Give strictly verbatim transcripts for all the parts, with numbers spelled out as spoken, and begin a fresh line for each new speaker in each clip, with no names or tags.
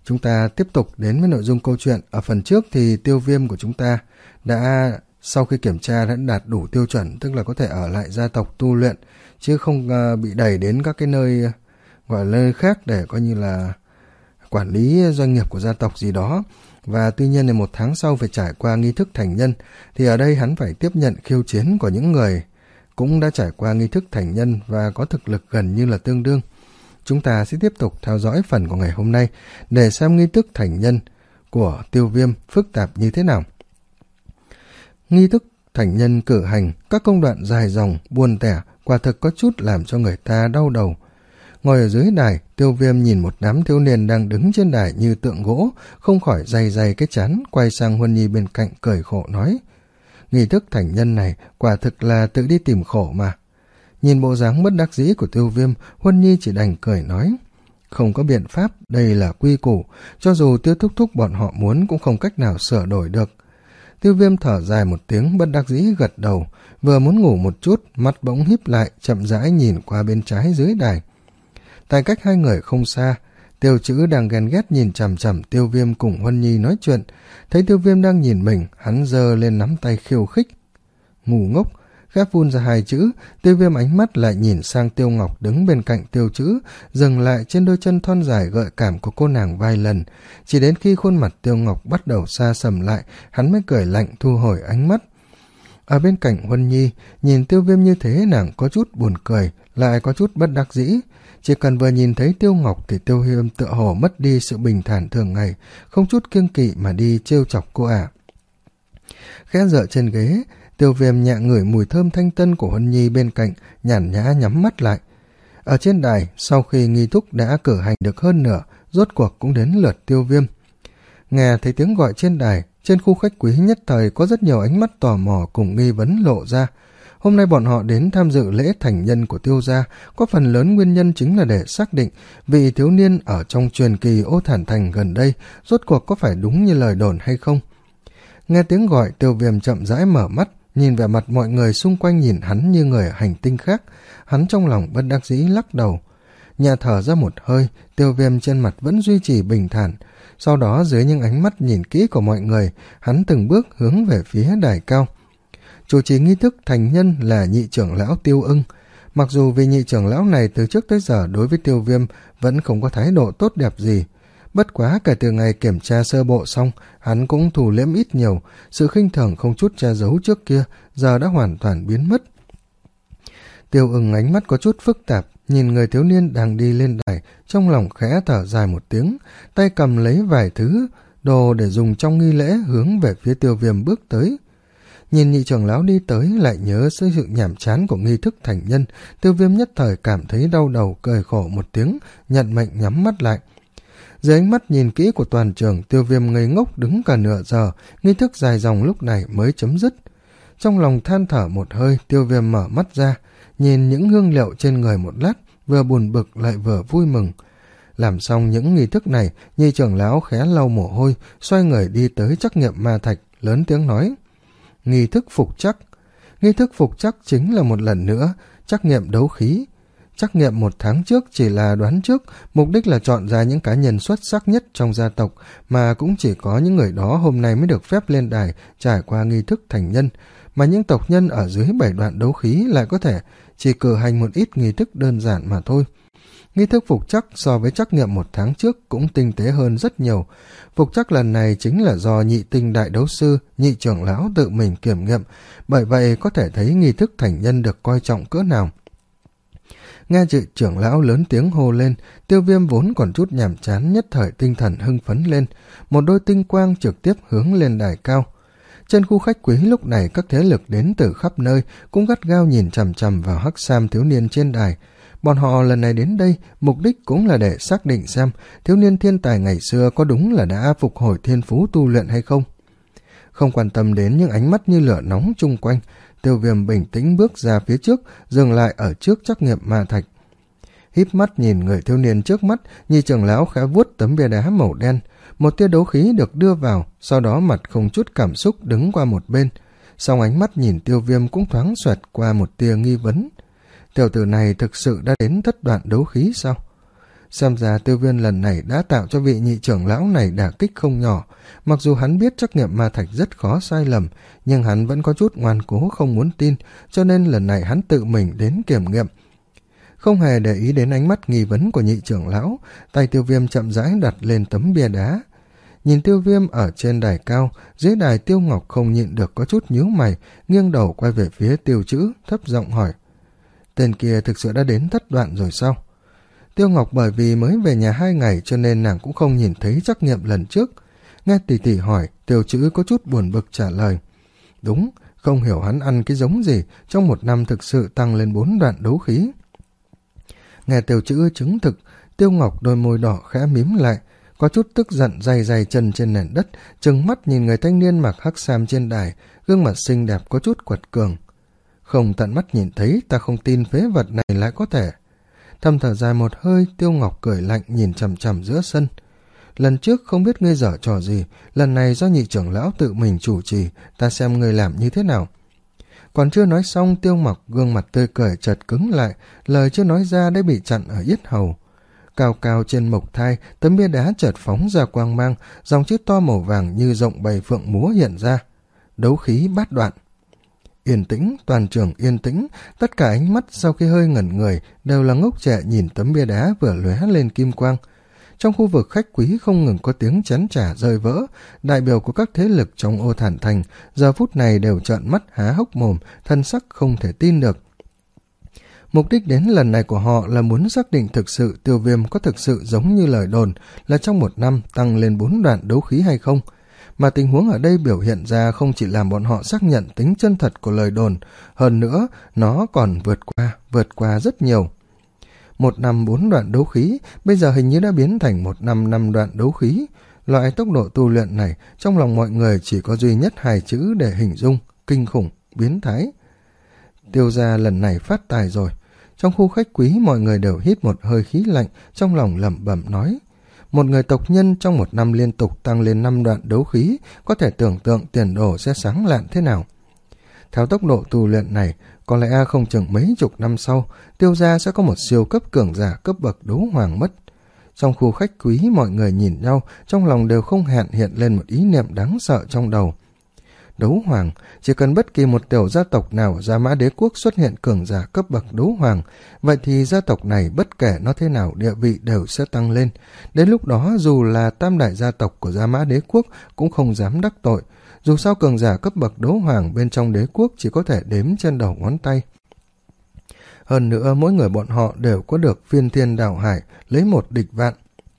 Chúng ta tiếp tục đến với nội dung câu chuyện. Ở phần trước thì Tiêu Viêm của chúng ta đã sau khi kiểm tra đã đạt đủ tiêu chuẩn, tức là có thể ở lại gia tộc tu luyện, chứ không uh, bị đẩy đến các cái nơi uh, gọi là nơi khác để coi như là quản lý doanh nghiệp của gia tộc gì đó. Và tuy nhiên là một tháng sau phải trải qua nghi thức thành nhân, thì ở đây hắn phải tiếp nhận khiêu chiến của những người cũng đã trải qua nghi thức thành nhân và có thực lực gần như là tương đương. Chúng ta sẽ tiếp tục theo dõi phần của ngày hôm nay để xem nghi thức thành nhân của Tiêu Viêm phức tạp như thế nào. Nghi thức thành nhân cử hành, các công đoạn dài dòng, buồn tẻ, quả thực có chút làm cho người ta đau đầu. Ngồi ở dưới đài, Tiêu Viêm nhìn một đám thiếu niên đang đứng trên đài như tượng gỗ, không khỏi day day cái trán, quay sang Huân Nhi bên cạnh cười khổ nói: nghi thức thành nhân này quả thực là tự đi tìm khổ mà. Nhìn bộ dáng bất đắc dĩ của Tiêu Viêm, Huân Nhi chỉ đành cười nói: không có biện pháp, đây là quy củ, cho dù Tiêu thúc thúc bọn họ muốn cũng không cách nào sửa đổi được. Tiêu Viêm thở dài một tiếng, bất đắc dĩ gật đầu, vừa muốn ngủ một chút, mắt bỗng híp lại, chậm rãi nhìn qua bên trái dưới đài. Tại cách hai người không xa, Tiêu Chữ đang ghen ghét nhìn chằm chằm Tiêu Viêm cùng Huân Nhi nói chuyện. Thấy Tiêu Viêm đang nhìn mình, hắn giơ lên nắm tay khiêu khích: ngu ngốc. Gã phun ra hai chữ. Tiêu Viêm ánh mắt lại nhìn sang Tiêu Ngọc đứng bên cạnh Tiêu Chữ, dừng lại trên đôi chân thon dài gợi cảm của cô nàng vài lần. Chỉ đến khi khuôn mặt Tiêu Ngọc bắt đầu xa sầm lại, hắn mới cười lạnh thu hồi ánh mắt. Ở bên cạnh Huân Nhi, nhìn Tiêu Viêm như thế, nàng có chút buồn cười, lại có chút bất đắc dĩ. Chỉ cần vừa nhìn thấy Tiêu Ngọc thì Tiêu Viêm tựa hồ mất đi sự bình thản thường ngày, không chút kiêng kỵ mà đi trêu chọc cô ả. Khẽ dựa trên ghế, Tiêu Viêm nhẹ ngửi mùi thơm thanh tân của Huân Nhi bên cạnh, nhàn nhã nhắm mắt lại. Ở trên đài, sau khi nghi thức đã cử hành được hơn nửa, rốt cuộc cũng đến lượt Tiêu Viêm. Nghe thấy tiếng gọi trên đài, trên khu khách quý nhất thời có rất nhiều ánh mắt tò mò cùng nghi vấn lộ ra. Hôm nay bọn họ đến tham dự lễ thành nhân của Tiêu gia, có phần lớn nguyên nhân chính là để xác định vị thiếu niên ở trong truyền kỳ Ô Thản Thành gần đây rốt cuộc có phải đúng như lời đồn hay không. Nghe tiếng gọi, Tiêu Viêm chậm rãi mở mắt, nhìn vẻ mặt mọi người xung quanh nhìn hắn như người ở hành tinh khác. Hắn trong lòng bất đắc dĩ lắc đầu. Nhà thở ra một hơi, Tiêu Viêm trên mặt vẫn duy trì bình thản. Sau đó dưới những ánh mắt nhìn kỹ của mọi người, hắn từng bước hướng về phía đài cao. Chủ trì nghi thức thành nhân là nhị trưởng lão Tiêu Ưng. Mặc dù vì nhị trưởng lão này từ trước tới giờ đối với Tiêu Viêm vẫn không có thái độ tốt đẹp gì. Bất quá kể từ ngày kiểm tra sơ bộ xong, hắn cũng thủ liễm ít nhiều, sự khinh thường không chút che giấu trước kia giờ đã hoàn toàn biến mất. Tiêu Ưng ánh mắt có chút phức tạp, nhìn người thiếu niên đang đi lên đài, trong lòng khẽ thở dài một tiếng, tay cầm lấy vài thứ đồ để dùng trong nghi lễ hướng về phía Tiêu Viêm bước tới. Nhìn nhị trưởng lão đi tới, lại nhớ sự nhàm chán của nghi thức thành nhân, Tiêu Viêm nhất thời cảm thấy đau đầu, cười khổ một tiếng, nhận mệnh nhắm mắt lại. Dưới ánh mắt nhìn kỹ của toàn trường, Tiêu Viêm ngây ngốc đứng cả nửa giờ, nghi thức dài dòng lúc này mới chấm dứt. Trong lòng than thở một hơi, Tiêu Viêm mở mắt ra, nhìn những hương liệu trên người một lát, vừa buồn bực lại vừa vui mừng. Làm xong những nghi thức này, nhị trưởng lão khẽ lau mồ hôi, xoay người đi tới trắc nghiệm ma thạch, lớn tiếng nói: nghi thức phục chắc. Nghi thức phục chắc chính là một lần nữa trắc nghiệm đấu khí. Trắc nghiệm một tháng trước chỉ là đoán trước, mục đích là chọn ra những cá nhân xuất sắc nhất trong gia tộc, mà cũng chỉ có những người đó hôm nay mới được phép lên đài trải qua nghi thức thành nhân, mà những tộc nhân ở dưới bảy đoạn đấu khí lại có thể chỉ cử hành một ít nghi thức đơn giản mà thôi. Nghi thức phục chắc so với trắc nghiệm một tháng trước cũng tinh tế hơn rất nhiều. Phục chắc lần này chính là do nhị tinh đại đấu sư, nhị trưởng lão tự mình kiểm nghiệm, bởi vậy có thể thấy nghi thức thành nhân được coi trọng cỡ nào. Nghe chị trưởng lão lớn tiếng hô lên, Tiêu Viêm vốn còn chút nhàm chán nhất thời tinh thần hưng phấn lên, một đôi tinh quang trực tiếp hướng lên đài cao. Trên khu khách quý lúc này các thế lực đến từ khắp nơi cũng gắt gao nhìn chằm chằm vào hắc sam thiếu niên trên đài. Bọn họ lần này đến đây, mục đích cũng là để xác định xem thiếu niên thiên tài ngày xưa có đúng là đã phục hồi thiên phú tu luyện hay không. Không quan tâm đến những ánh mắt như lửa nóng chung quanh, Tiêu Viêm bình tĩnh bước ra phía trước, dừng lại ở trước trắc nghiệm ma thạch. Híp mắt nhìn người thiếu niên trước mắt, nhị trưởng lão khẽ vuốt tấm bia đá màu đen. Một tia đấu khí được đưa vào, sau đó mặt không chút cảm xúc đứng qua một bên. Song ánh mắt nhìn Tiêu Viêm cũng thoáng xoẹt qua một tia nghi vấn. Tiểu tử này thực sự đã đến thất đoạn đấu khí sao? Xem ra Tiêu Viêm lần này đã tạo cho vị nhị trưởng lão này đả kích không nhỏ. Mặc dù hắn biết trắc nghiệm ma thạch rất khó sai lầm, nhưng hắn vẫn có chút ngoan cố không muốn tin, cho nên lần này hắn tự mình đến kiểm nghiệm. Không hề để ý đến ánh mắt nghi vấn của nhị trưởng lão, tay Tiêu Viêm chậm rãi đặt lên tấm bia đá. Nhìn Tiêu Viêm ở trên đài cao, dưới đài Tiêu Ngọc không nhịn được có chút nhíu mày, nghiêng đầu quay về phía Tiêu Chữ, thấp giọng hỏi: tên kia thực sự đã đến thất đoạn rồi sao? Tiêu Ngọc bởi vì mới về nhà hai ngày cho nên nàng cũng không nhìn thấy trắc nghiệm lần trước. Nghe tỷ tỷ hỏi, Tiêu Chữ có chút buồn bực trả lời: đúng, không hiểu hắn ăn cái giống gì, trong một năm thực sự tăng lên bốn đoạn đấu khí. Nghe Tiêu Chữ chứng thực, Tiêu Ngọc đôi môi đỏ khẽ mím lại, có chút tức giận day day chân trên nền đất, trừng mắt nhìn người thanh niên mặc hắc sam trên đài, gương mặt xinh đẹp có chút quật cường. Không tận mắt nhìn thấy, ta không tin phế vật này lại có thể. Thầm thở dài một hơi, Tiêu Ngọc cười lạnh nhìn chằm chằm giữa sân. Lần trước không biết ngươi dở trò gì, lần này do nhị trưởng lão tự mình chủ trì, ta xem ngươi làm như thế nào. Còn chưa nói xong, Tiêu Ngọc gương mặt tươi cười chợt cứng lại, lời chưa nói ra đã bị chặn ở yết hầu. Cao cao trên mộc thai, tấm bia đá chợt phóng ra quang mang, dòng chữ to màu vàng như rộng bầy phượng múa hiện ra: đấu khí bát đoạn. Yên tĩnh, toàn trường yên tĩnh, tất cả ánh mắt sau khi hơi ngẩn người đều là ngốc trệ nhìn tấm bia đá vừa lóe lên kim quang. Trong khu vực khách quý không ngừng có tiếng chén trà rơi vỡ, đại biểu của các thế lực trong Ô Thản Thành giờ phút này đều trợn mắt há hốc mồm, thân sắc không thể tin được. Mục đích đến lần này của họ là muốn xác định thực sự Tiêu Viêm có thực sự giống như lời đồn là trong một năm tăng lên bốn đoạn đấu khí hay không. Mà tình huống ở đây biểu hiện ra không chỉ làm bọn họ xác nhận tính chân thật của lời đồn, hơn nữa nó còn vượt qua, vượt qua rất nhiều. Một năm bốn đoạn đấu khí, bây giờ hình như đã biến thành một năm năm đoạn đấu khí. Loại tốc độ tu luyện này, trong lòng mọi người chỉ có duy nhất hai chữ để hình dung: kinh khủng, biến thái. Tiêu gia lần này phát tài rồi. Trong khu khách quý mọi người đều hít một hơi khí lạnh, trong lòng lẩm bẩm nói: một người tộc nhân trong một năm liên tục tăng lên năm đoạn đấu khí, có thể tưởng tượng tiền đồ sẽ sáng lạn thế nào. Theo tốc độ tu luyện này, có lẽ không chừng mấy chục năm sau, Tiêu gia sẽ có một siêu cấp cường giả cấp bậc đấu hoàng mất. Trong khu khách quý mọi người nhìn nhau, trong lòng đều không hẹn hiện lên một ý niệm đáng sợ trong đầu. Đấu hoàng, chỉ cần bất kỳ một tiểu gia tộc nào ở Gia Mã Đế Quốc xuất hiện cường giả cấp bậc đấu hoàng, vậy thì gia tộc này bất kể nó thế nào địa vị đều sẽ tăng lên. Đến lúc đó dù là tam đại gia tộc của Gia Mã Đế Quốc cũng không dám đắc tội. Dù sao cường giả cấp bậc đấu hoàng bên trong đế quốc chỉ có thể đếm trên đầu ngón tay. Hơn nữa mỗi người bọn họ đều có được phiên thiên đảo hải, lấy một địch vạn.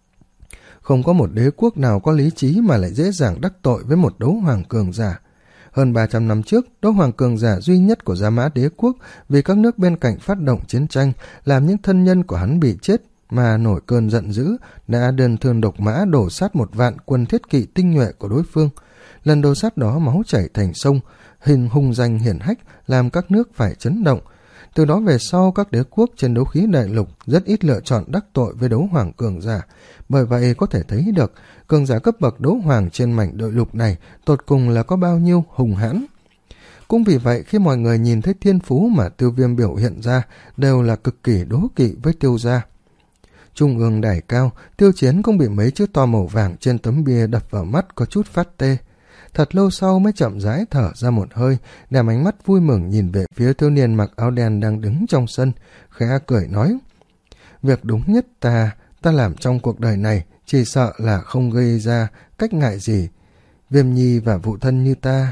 Không có một đế quốc nào có lý trí mà lại dễ dàng đắc tội với một đấu hoàng cường giả. Hơn ba trăm năm trước, đấu hoàng cường giả duy nhất của Gia Mã Đế Quốc vì các nước bên cạnh phát động chiến tranh, làm những thân nhân của hắn bị chết mà nổi cơn giận dữ, đã đơn thương độc mã đổ sát một vạn quân thiết kỵ tinh nhuệ của đối phương. Lần đổ sát đó máu chảy thành sông, hình hung danh hiển hách làm các nước phải chấn động. Từ đó về sau, các đế quốc trên đấu khí đại lục rất ít lựa chọn đắc tội với đấu hoàng cường giả. Bởi vậy có thể thấy được cường giả cấp bậc đấu hoàng trên mảnh đại lục này tột cùng là có bao nhiêu hùng hãn. Cũng vì vậy khi mọi người nhìn thấy thiên phú mà Tiêu Viêm biểu hiện ra đều là cực kỳ đố kỵ với Tiêu gia. Trung ương đài cao, Tiêu Chiến cũng bị mấy chữ to màu vàng trên tấm bia đập vào mắt có chút phát tê. Thật lâu sau mới chậm rãi thở ra một hơi, đem ánh mắt vui mừng nhìn về phía thiếu niên mặc áo đen đang đứng trong sân, khẽ cười nói: việc đúng nhất ta, ta làm trong cuộc đời này chỉ sợ là không gây ra cách ngại gì. Viêm nhi và phụ thân như ta.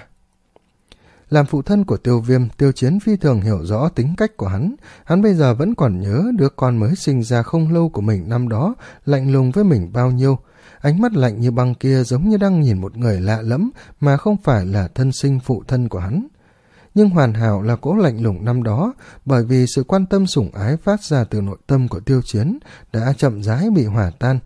Làm phụ thân của Tiêu Viêm, Tiêu Chiến phi thường hiểu rõ tính cách của hắn. Hắn bây giờ vẫn còn nhớ đứa con mới sinh ra không lâu của mình năm đó lạnh lùng với mình bao nhiêu. Ánh mắt lạnh như băng kia giống như đang nhìn một người lạ lẫm mà không phải là thân sinh phụ thân của hắn. Nhưng hoàn hảo là cỗ lạnh lùng năm đó, bởi vì sự quan tâm sủng ái phát ra từ nội tâm của Tiêu Chiến đã chậm rãi bị hòa tan.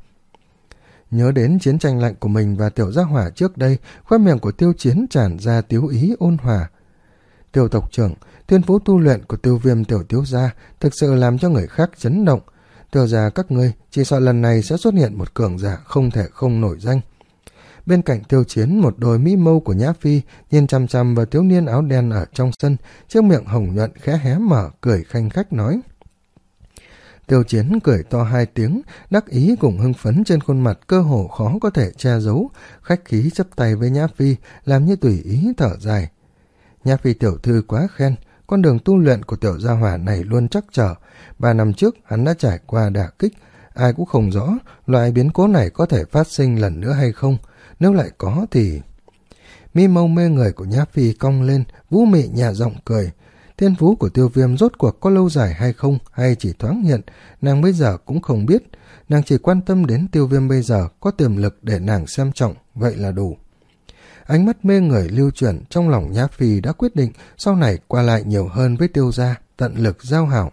Nhớ đến chiến tranh lạnh của mình và Tiểu Gia Hỏa trước đây, khóe miệng của Tiêu Chiến tràn ra tiếu ý ôn hòa. Tiêu tộc trưởng, thiên phú tu luyện của Tiêu Viêm tiểu thiếu gia thực sự làm cho người khác chấn động. Tiêu gia các ngươi chỉ sợ lần này sẽ xuất hiện một cường giả không thể không nổi danh. Bên cạnh Tiêu Chiến, một đôi mỹ mâu của Nhã Phi nhìn chằm chằm vào thiếu niên áo đen ở trong sân, chiếc miệng hồng nhuận khẽ hé mở cười khanh khách nói: Tiêu Chiến cười to hai tiếng, đắc ý cùng hưng phấn trên khuôn mặt cơ hồ khó có thể che giấu, khách khí chắp tay với Nhã Phi, làm như tùy ý thở dài. Nhã Phi tiểu thư quá khen, con đường tu luyện của tiểu gia hỏa này luôn chắc trở. Ba năm trước hắn đã trải qua đả kích, ai cũng không rõ loại biến cố này có thể phát sinh lần nữa hay không. Nếu lại có thì... Mi mâu mê người của Nhã Phi cong lên, vũ mị nhẹ giọng cười. Thiên phú của Tiêu Viêm rốt cuộc có lâu dài hay không, hay chỉ thoáng hiện, nàng bây giờ cũng không biết. Nàng chỉ quan tâm đến Tiêu Viêm bây giờ có tiềm lực để nàng xem trọng, vậy là đủ. Ánh mắt mê người lưu chuyển, trong lòng Nhã Phi đã quyết định sau này qua lại nhiều hơn với Tiêu gia, tận lực giao hảo.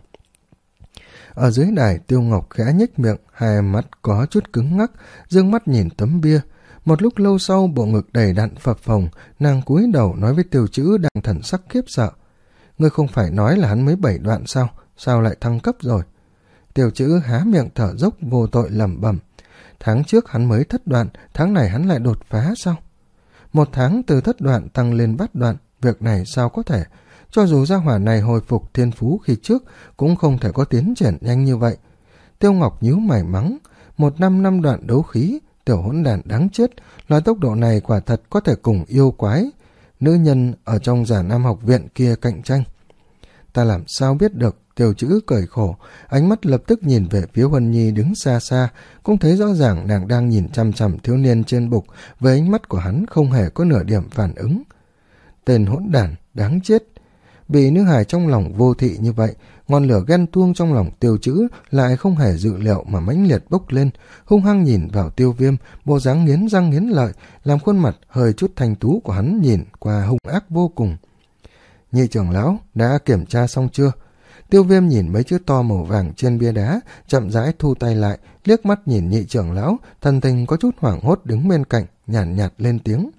Ở dưới đài, Tiêu Ngọc khẽ nhếch miệng, hai mắt có chút cứng ngắc, dương mắt nhìn tấm bia. Một lúc lâu sau, bộ ngực đầy đặn phập phồng, nàng cúi đầu nói với Tiêu Chữ đang thần sắc khiếp sợ. Ngươi không phải nói là hắn mới bảy đoạn sao, sao lại thăng cấp rồi? Tiêu Chữ há miệng thở dốc vô tội lẩm bẩm. Tháng trước hắn mới thất đoạn, tháng này hắn lại đột phá sao? Một tháng từ thất đoạn tăng lên bát đoạn, việc này sao có thể? Cho dù gia hỏa này hồi phục thiên phú khi trước, cũng không thể có tiến triển nhanh như vậy. Tiêu Ngọc nhíu mày mắng, một năm năm đoạn đấu khí, tiểu hỗn đản đáng chết, loại tốc độ này quả thật có thể cùng yêu quái, nữ nhân ở trong Giả Nam học viện kia cạnh tranh. Ta làm sao biết được? Tiêu Chữ cười khổ, ánh mắt lập tức nhìn về phía Huân Nhi đứng xa xa, cũng thấy rõ ràng nàng đang nhìn chằm chằm thiếu niên trên bục, với ánh mắt của hắn không hề có nửa điểm phản ứng. Tên hỗn đản, đáng chết. Bị nữ hài trong lòng vô thị như vậy, ngọn lửa ghen tuông trong lòng Tiêu Chữ lại không hề dự liệu mà mãnh liệt bốc lên, hung hăng nhìn vào Tiêu Viêm, bộ dáng nghiến răng nghiến lợi, làm khuôn mặt hơi chút thanh tú của hắn nhìn qua hung ác vô cùng. Nhị trưởng lão, đã kiểm tra xong chưa? Tiêu Viêm nhìn mấy chữ to màu vàng trên bia đá, chậm rãi thu tay lại, liếc mắt nhìn nhị trưởng lão, thần tình có chút hoảng hốt đứng bên cạnh, nhàn nhạt, nhạt lên tiếng.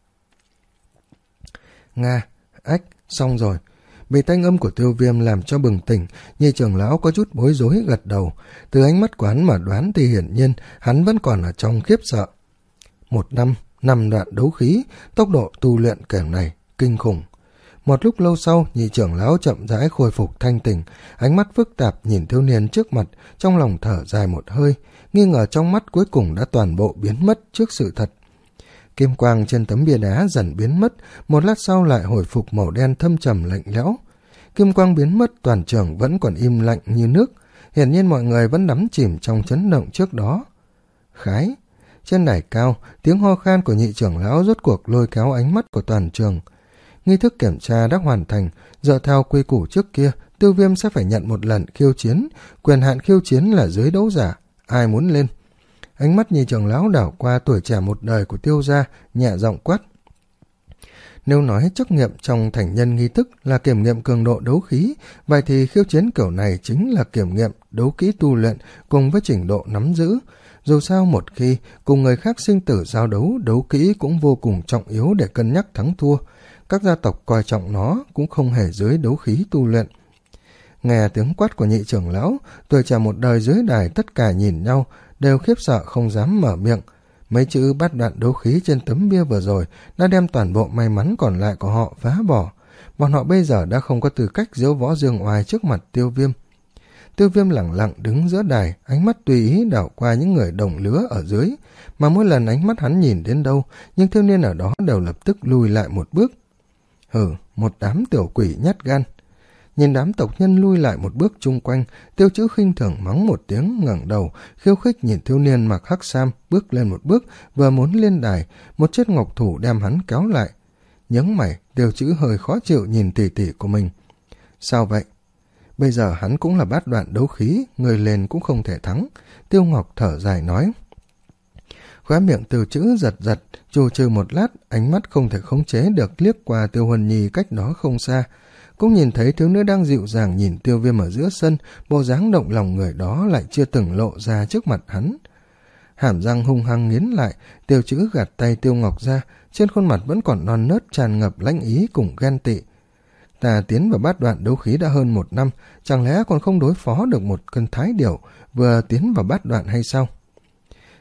Nga, ách, xong rồi. Bị thanh âm của Tiêu Viêm làm cho bừng tỉnh, nhị trưởng lão có chút bối rối gật đầu. Từ ánh mắt của hắn mà đoán thì hiển nhiên hắn vẫn còn ở trong khiếp sợ. Một năm, năm đoạn đấu khí, tốc độ tu luyện kiểu này, kinh khủng. Một lúc lâu sau, nhị trưởng lão chậm rãi khôi phục thanh tỉnh, ánh mắt phức tạp nhìn thiếu niên trước mặt, trong lòng thở dài một hơi, nghi ngờ trong mắt cuối cùng đã toàn bộ biến mất trước sự thật. Kim quang trên tấm bia đá dần biến mất, một lát sau lại hồi phục màu đen thâm trầm lạnh lẽo. Kim quang biến mất, toàn trường vẫn còn im lặng như nước, hiển nhiên mọi người vẫn đắm chìm trong chấn động trước đó. Khái, trên đài cao, tiếng ho khan của nhị trưởng lão rốt cuộc lôi kéo ánh mắt của toàn trường. Nghi thức kiểm tra đã hoàn thành, dựa theo quy củ trước kia, Tiêu Viêm sẽ phải nhận một lần khiêu chiến, quyền hạn khiêu chiến là dưới đấu giả, ai muốn lên. Ánh mắt nhị trưởng lão đảo qua tuổi trẻ một đời của Tiêu gia, nhẹ giọng quát. Nếu nói trắc nghiệm trong thành nhân nghi thức là kiểm nghiệm cường độ đấu khí, vậy thì khiêu chiến kiểu này chính là kiểm nghiệm đấu kỹ tu luyện cùng với trình độ nắm giữ. Dù sao một khi cùng người khác sinh tử giao đấu, đấu kỹ cũng vô cùng trọng yếu để cân nhắc thắng thua. Các gia tộc coi trọng nó cũng không hề dưới đấu khí tu luyện. Nghe tiếng quát của nhị trưởng lão, tuổi trẻ một đời dưới đài tất cả nhìn nhau, đều khiếp sợ không dám mở miệng. Mấy chữ bát đoạn đấu khí trên tấm bia vừa rồi đã đem toàn bộ may mắn còn lại của họ phá bỏ. Bọn họ bây giờ đã không có tư cách diễu võ dương oai trước mặt Tiêu Viêm. Tiêu Viêm lẳng lặng đứng giữa đài, ánh mắt tùy ý đảo qua những người đồng lứa ở dưới, mà mỗi lần ánh mắt hắn nhìn đến đâu, những thiếu niên ở đó đều lập tức lùi lại một bước. Hừ, một đám tiểu quỷ nhát gan. Nhìn đám tộc nhân lui lại một bước chung quanh, Tiêu Chữ khinh thường mắng một tiếng, ngẩng đầu, khiêu khích nhìn thiếu niên mặc hắc sam bước lên một bước, vừa muốn lên đài, một chiếc ngọc thủ đem hắn kéo lại. Nhướng mày, Tiêu Chữ hơi khó chịu nhìn tỷ tỷ của mình. Sao vậy? Bây giờ hắn cũng là bát đoạn đấu khí, người lên cũng không thể thắng. Tiêu Ngọc thở dài nói. Khóe miệng Tiêu Chữ giật giật, trù trừ một lát, ánh mắt không thể khống chế được liếc qua Tiêu Huân Nhi cách đó không xa. Cũng nhìn thấy thiếu nữ đang dịu dàng nhìn Tiêu Viêm ở giữa sân, bộ dáng động lòng người đó lại chưa từng lộ ra trước mặt hắn. Hàm răng hung hăng nghiến lại, Tiêu Chữ gạt tay Tiêu Ngọc ra, trên khuôn mặt vẫn còn non nớt tràn ngập lãnh ý cùng ghen tị. Ta tiến vào bát đoạn đấu khí đã hơn một năm, chẳng lẽ còn không đối phó được một cân thái điểu vừa tiến vào bát đoạn hay sao?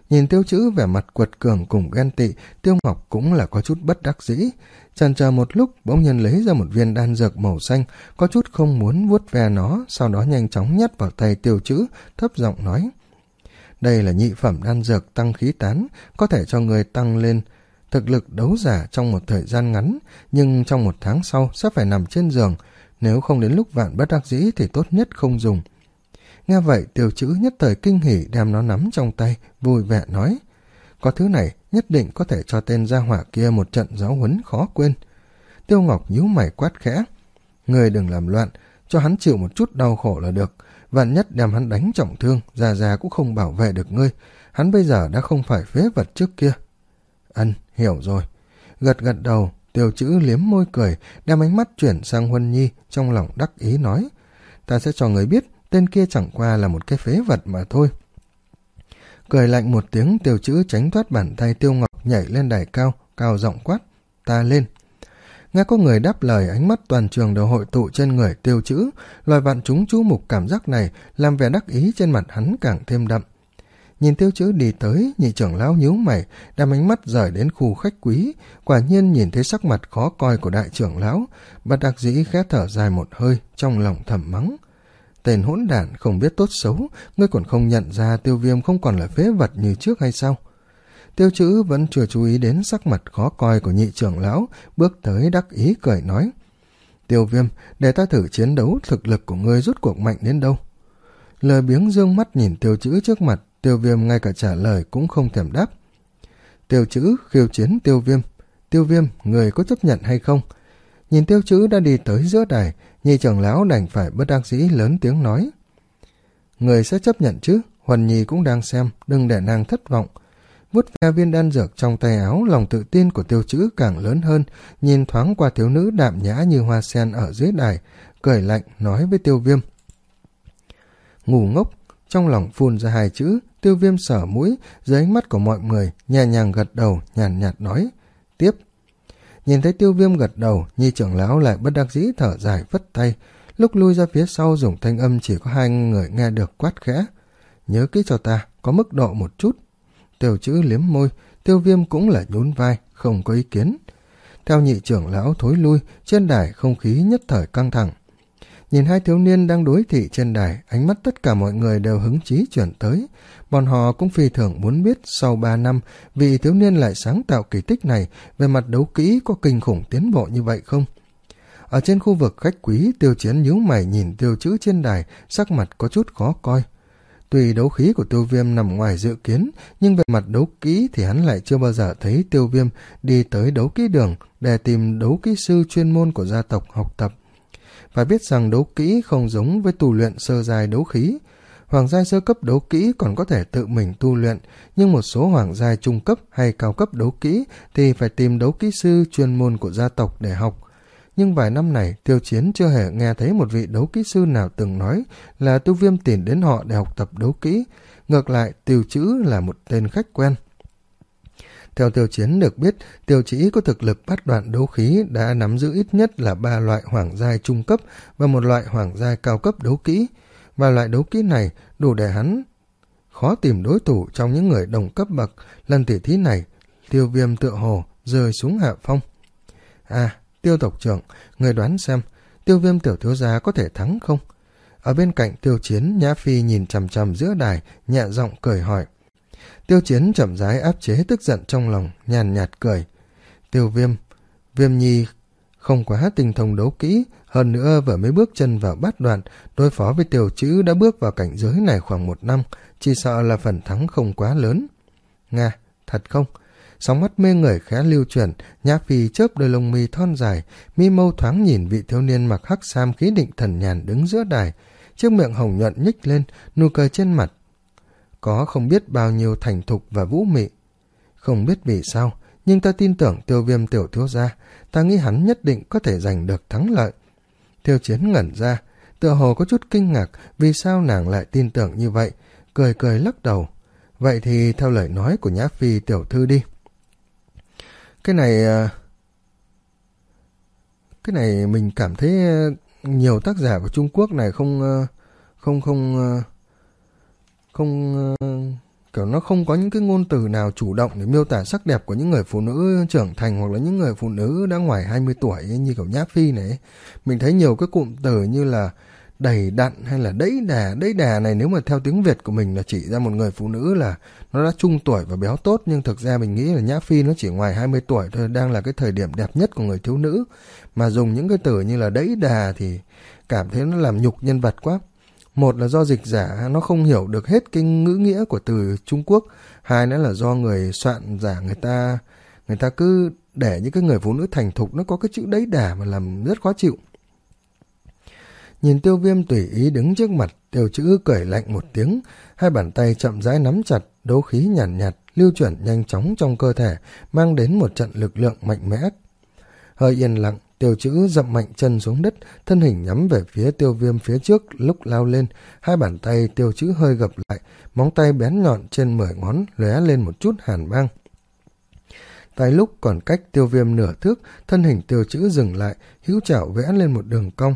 Nhìn Tiêu Chữ vẻ mặt quật cường cùng ghen tị, Tiêu Ngọc cũng là có chút bất đắc dĩ. Chần chờ một lúc, bỗng nhiên lấy ra một viên đan dược màu xanh, có chút không muốn vuốt ve nó, sau đó nhanh chóng nhét vào tay Tiêu Chữ, thấp giọng nói: đây là nhị phẩm đan dược tăng khí tán, có thể cho người tăng lên thực lực đấu giả trong một thời gian ngắn, nhưng trong một tháng sau sẽ phải nằm trên giường, nếu không đến lúc vạn bất đắc dĩ thì tốt nhất không dùng. Nghe vậy, Tiêu Chữ nhất thời kinh hỉ đem nó nắm trong tay, vui vẻ nói: có thứ này nhất định có thể cho tên gia hỏa kia một trận giáo huấn khó quên. Tiêu Ngọc nhíu mày quát khẽ: người đừng làm loạn, cho hắn chịu một chút đau khổ là được, vạn nhất đem hắn đánh trọng thương, già già cũng không bảo vệ được ngươi, hắn bây giờ đã không phải phế vật trước kia. Ân, hiểu rồi. Gật gật đầu, Tiêu Chữ liếm môi cười, đem ánh mắt chuyển sang Huân Nhi, trong lòng đắc ý nói: ta sẽ cho người biết, tên kia chẳng qua là một cái phế vật mà thôi. Cười lạnh một tiếng, Tiêu Chữ tránh thoát bàn tay Tiêu Ngọc, nhảy lên đài cao, cao giọng quát: ta lên. Nghe có người đáp lời, ánh mắt toàn trường đều hội tụ trên người Tiêu Chữ, loài vạn chúng chú mục cảm giác này làm vẻ đắc ý trên mặt hắn càng thêm đậm. Nhìn Tiêu Chữ đi tới, nhị trưởng lão nhíu mày, đem ánh mắt rời đến khu khách quý, quả nhiên nhìn thấy sắc mặt khó coi của đại trưởng lão, bất đắc dĩ khẽ thở dài một hơi, trong lòng thầm mắng: tên hỗn đản không biết tốt xấu, ngươi còn không nhận ra Tiêu Viêm không còn là phế vật như trước hay sao? Tiêu Chữ vẫn chưa chú ý đến sắc mặt khó coi của nhị trưởng lão, bước tới đắc ý cười nói: Tiêu Viêm, để ta thử chiến đấu thực lực của ngươi rút cuộc mạnh đến đâu. Lời biếng dương mắt nhìn Tiêu Chữ trước mặt, Tiêu Viêm ngay cả trả lời cũng không thèm đáp. Tiêu Chữ khiêu chiến Tiêu Viêm: Tiêu Viêm, người có chấp nhận hay không? Nhìn Tiêu Chữ đã đi tới giữa đài, nhị trưởng lão đành phải bất đắc dĩ lớn tiếng nói: người sẽ chấp nhận chứ, Huân Nhi cũng đang xem, đừng để nàng thất vọng. Vuốt ve viên đan dược trong tay áo, lòng tự tin của Tiêu Chữ càng lớn hơn, nhìn thoáng qua thiếu nữ đạm nhã như hoa sen ở dưới đài, cười lạnh nói với Tiêu Viêm: ngu ngốc. Trong lòng phun ra hai chữ, Tiêu Viêm sở mũi, dưới ánh mắt của mọi người nhẹ nhàng gật đầu, nhàn nhạt nói: tiếp. Nhìn thấy Tiêu Viêm gật đầu, nhị trưởng lão lại bất đắc dĩ thở dài vất tay, lúc lui ra phía sau dùng thanh âm chỉ có hai người nghe được quát khẽ: nhớ kỹ cho ta, có mức độ một chút. Tiêu Chữ liếm môi, Tiêu Viêm cũng là nhún vai, không có ý kiến. Theo nhị trưởng lão thối lui, trên đài không khí nhất thời căng thẳng. Nhìn hai thiếu niên đang đối thị trên đài, ánh mắt tất cả mọi người đều hứng chí chuyển tới. Bọn họ cũng phi thường muốn biết sau ba năm, vị thiếu niên lại sáng tạo kỳ tích này, về mặt đấu kỹ có kinh khủng tiến bộ như vậy không? Ở trên khu vực khách quý, Tiêu Chiến nhíu mày nhìn Tiêu Chữ trên đài, sắc mặt có chút khó coi. Tuy đấu khí của Tiêu Viêm nằm ngoài dự kiến, nhưng về mặt đấu kỹ thì hắn lại chưa bao giờ thấy Tiêu Viêm đi tới đấu kỹ đường để tìm đấu kỹ sư chuyên môn của gia tộc học tập. Phải biết rằng đấu kỹ không giống với tu luyện sơ giai đấu khí. Hoàng giai sơ cấp đấu kỹ còn có thể tự mình tu luyện, nhưng một số hoàng giai trung cấp hay cao cấp đấu kỹ thì phải tìm đấu kỹ sư chuyên môn của gia tộc để học. Nhưng vài năm này, Tiêu Chiến chưa hề nghe thấy một vị đấu kỹ sư nào từng nói là Tiêu Viêm tìm đến họ để học tập đấu kỹ. Ngược lại, Tiêu Chữ là một tên khách quen. Theo Tiêu Chiến được biết, Tiêu Chữ có thực lực bát đoạn đấu khí, đã nắm giữ ít nhất là ba loại hoàng giai trung cấp và một loại hoàng giai cao cấp đấu kỹ. Và loại đấu kỹ này đủ để hắn khó tìm đối thủ trong những người đồng cấp bậc. Lần tỉ thí này, Tiêu Viêm tựa hồ rơi xuống hạ phong. À, Tiêu tộc trưởng, người đoán xem, Tiêu Viêm tiểu thiếu gia có thể thắng không? Ở bên cạnh Tiêu Chiến, Nhã Phi nhìn chằm chằm giữa đài, nhẹ giọng cười hỏi. Tiêu Chiến chậm rãi áp chế tức giận trong lòng, nhàn nhạt cười. Tiêu Viêm, Viêm Nhi không quá tinh thông đấu kỹ, hơn nữa vừa mới bước chân vào bát đoạn, đối phó với Tiêu Chữ đã bước vào cảnh giới này khoảng một năm, chỉ sợ là phần thắng không quá lớn. Nga, thật không? Sóng mắt mê người khẽ lưu chuyển, Nhã Phi chớp đôi lông mi thon dài, mi mâu thoáng nhìn vị thiếu niên mặc hắc sam khí định thần nhàn đứng giữa đài, chiếc miệng hồng nhuận nhích lên, nụ cười trên mặt có không biết bao nhiêu thành thục và vũ mị. Không biết vì sao, nhưng ta tin tưởng Tiêu Viêm tiểu thiếu gia, ta nghĩ hắn nhất định có thể giành được thắng lợi. Tiêu Chiến ngẩn ra, tựa hồ có chút kinh ngạc vì sao nàng lại tin tưởng như vậy, cười cười lắc đầu. Vậy thì theo lời nói của Nhã Phi tiểu thư đi. Cái này... Cái này mình cảm thấy nhiều tác giả của Trung Quốc này không... Không không... Không kiểu nó không có những cái ngôn từ nào chủ động để miêu tả sắc đẹp của những người phụ nữ trưởng thành hoặc là những người phụ nữ đã ngoài hai mươi tuổi ấy, như kiểu Nhã Phi này ấy. Mình thấy nhiều cái cụm từ như là đầy đặn hay là đẫy đà. Đẫy đà này nếu mà theo tiếng Việt của mình là chỉ ra một người phụ nữ là nó đã trung tuổi và béo tốt, nhưng thực ra mình nghĩ là Nhã Phi nó chỉ ngoài hai mươi tuổi thôi, đang là cái thời điểm đẹp nhất của người thiếu nữ, mà dùng những cái từ như là đẫy đà thì cảm thấy nó làm nhục nhân vật quá. Một là do dịch giả nó không hiểu được hết cái ngữ nghĩa của từ Trung Quốc, hai nữa là do người soạn giả người ta người ta cứ để những cái người phụ nữ thành thục nó có cái chữ đẫy đà mà làm rất khó chịu. Nhìn Tiêu Viêm tùy ý đứng trước mặt, Tiêu Chữ cười lạnh một tiếng, hai bàn tay chậm rãi nắm chặt, đấu khí nhàn nhạt, nhạt lưu chuyển nhanh chóng trong cơ thể, mang đến một trận lực lượng mạnh mẽ. Hơi yên lặng, Tiêu Chữ dậm mạnh chân xuống đất, thân hình nhắm về phía Tiêu Viêm phía trước, lúc lao lên, hai bàn tay Tiêu Chữ hơi gập lại, móng tay bén nhọn trên mười ngón lóe lên một chút hàn băng. Tại lúc còn cách Tiêu Viêm nửa thước, thân hình Tiêu Chữ dừng lại, hữu chảo vẽ lên một đường cong,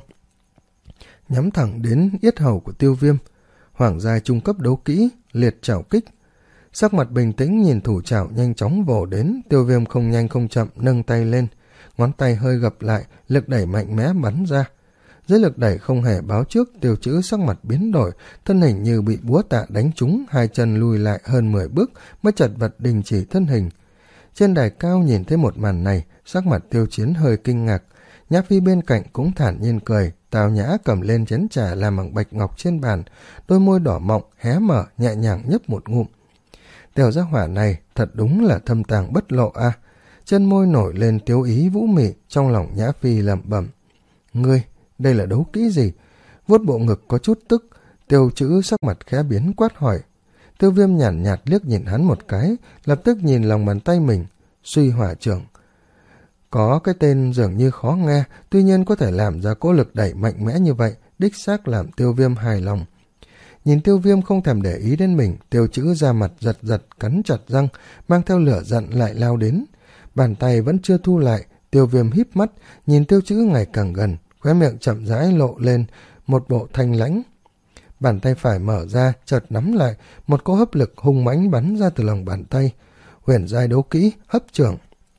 nhắm thẳng đến yết hầu của Tiêu Viêm. Hoàng giai trung cấp đấu kỹ, liệt chảo kích. Sắc mặt bình tĩnh nhìn thủ chảo nhanh chóng vồ đến, Tiêu Viêm không nhanh không chậm nâng tay lên, ngón tay hơi gập lại, lực đẩy mạnh mẽ bắn ra. Dưới lực đẩy không hề báo trước, Tiêu Chữ sắc mặt biến đổi, thân hình như bị búa tạ đánh trúng, hai chân lùi lại hơn mười bước mới chật vật đình chỉ thân hình. Trên đài cao nhìn thấy một màn này, sắc mặt Tiêu Chiến hơi kinh ngạc. Nhã Phi bên cạnh cũng thản nhiên cười, tào nhã cầm lên chén trà làm bằng bạch ngọc trên bàn, đôi môi đỏ mọng hé mở, nhẹ nhàng nhấp một ngụm. Tiểu gia hỏa này thật đúng là thâm tàng bất lộ a. À. Chân môi nổi lên tiếu ý vũ mị, trong lòng Nhã Phi lẩm bẩm: Ngươi, đây là đấu kỹ gì? Vuốt bộ ngực có chút tức, Tiêu Chữ sắc mặt khẽ biến quát hỏi. Tiêu Viêm nhàn nhạt, nhạt liếc nhìn hắn một cái, lập tức nhìn lòng bàn tay mình, suy hỏa trưởng. Có cái tên dường như khó nghe, tuy nhiên có thể làm ra cỗ lực đẩy mạnh mẽ như vậy, đích xác làm Tiêu Viêm hài lòng. Nhìn Tiêu Viêm không thèm để ý đến mình, Tiêu Chữ ra mặt giật giật, cắn chặt răng, mang theo lửa giận lại lao đến. Bàn tay vẫn chưa thu lại, Tiêu Viêm híp mắt, nhìn Tiêu Chữ ngày càng gần, khóe miệng chậm rãi lộ lên một bộ thanh lãnh. Bàn tay phải mở ra, chợt nắm lại, một cỗ hấp lực hung mãnh bắn ra từ lòng bàn tay. Huyền giai đấu kỹ, hấp trưởng.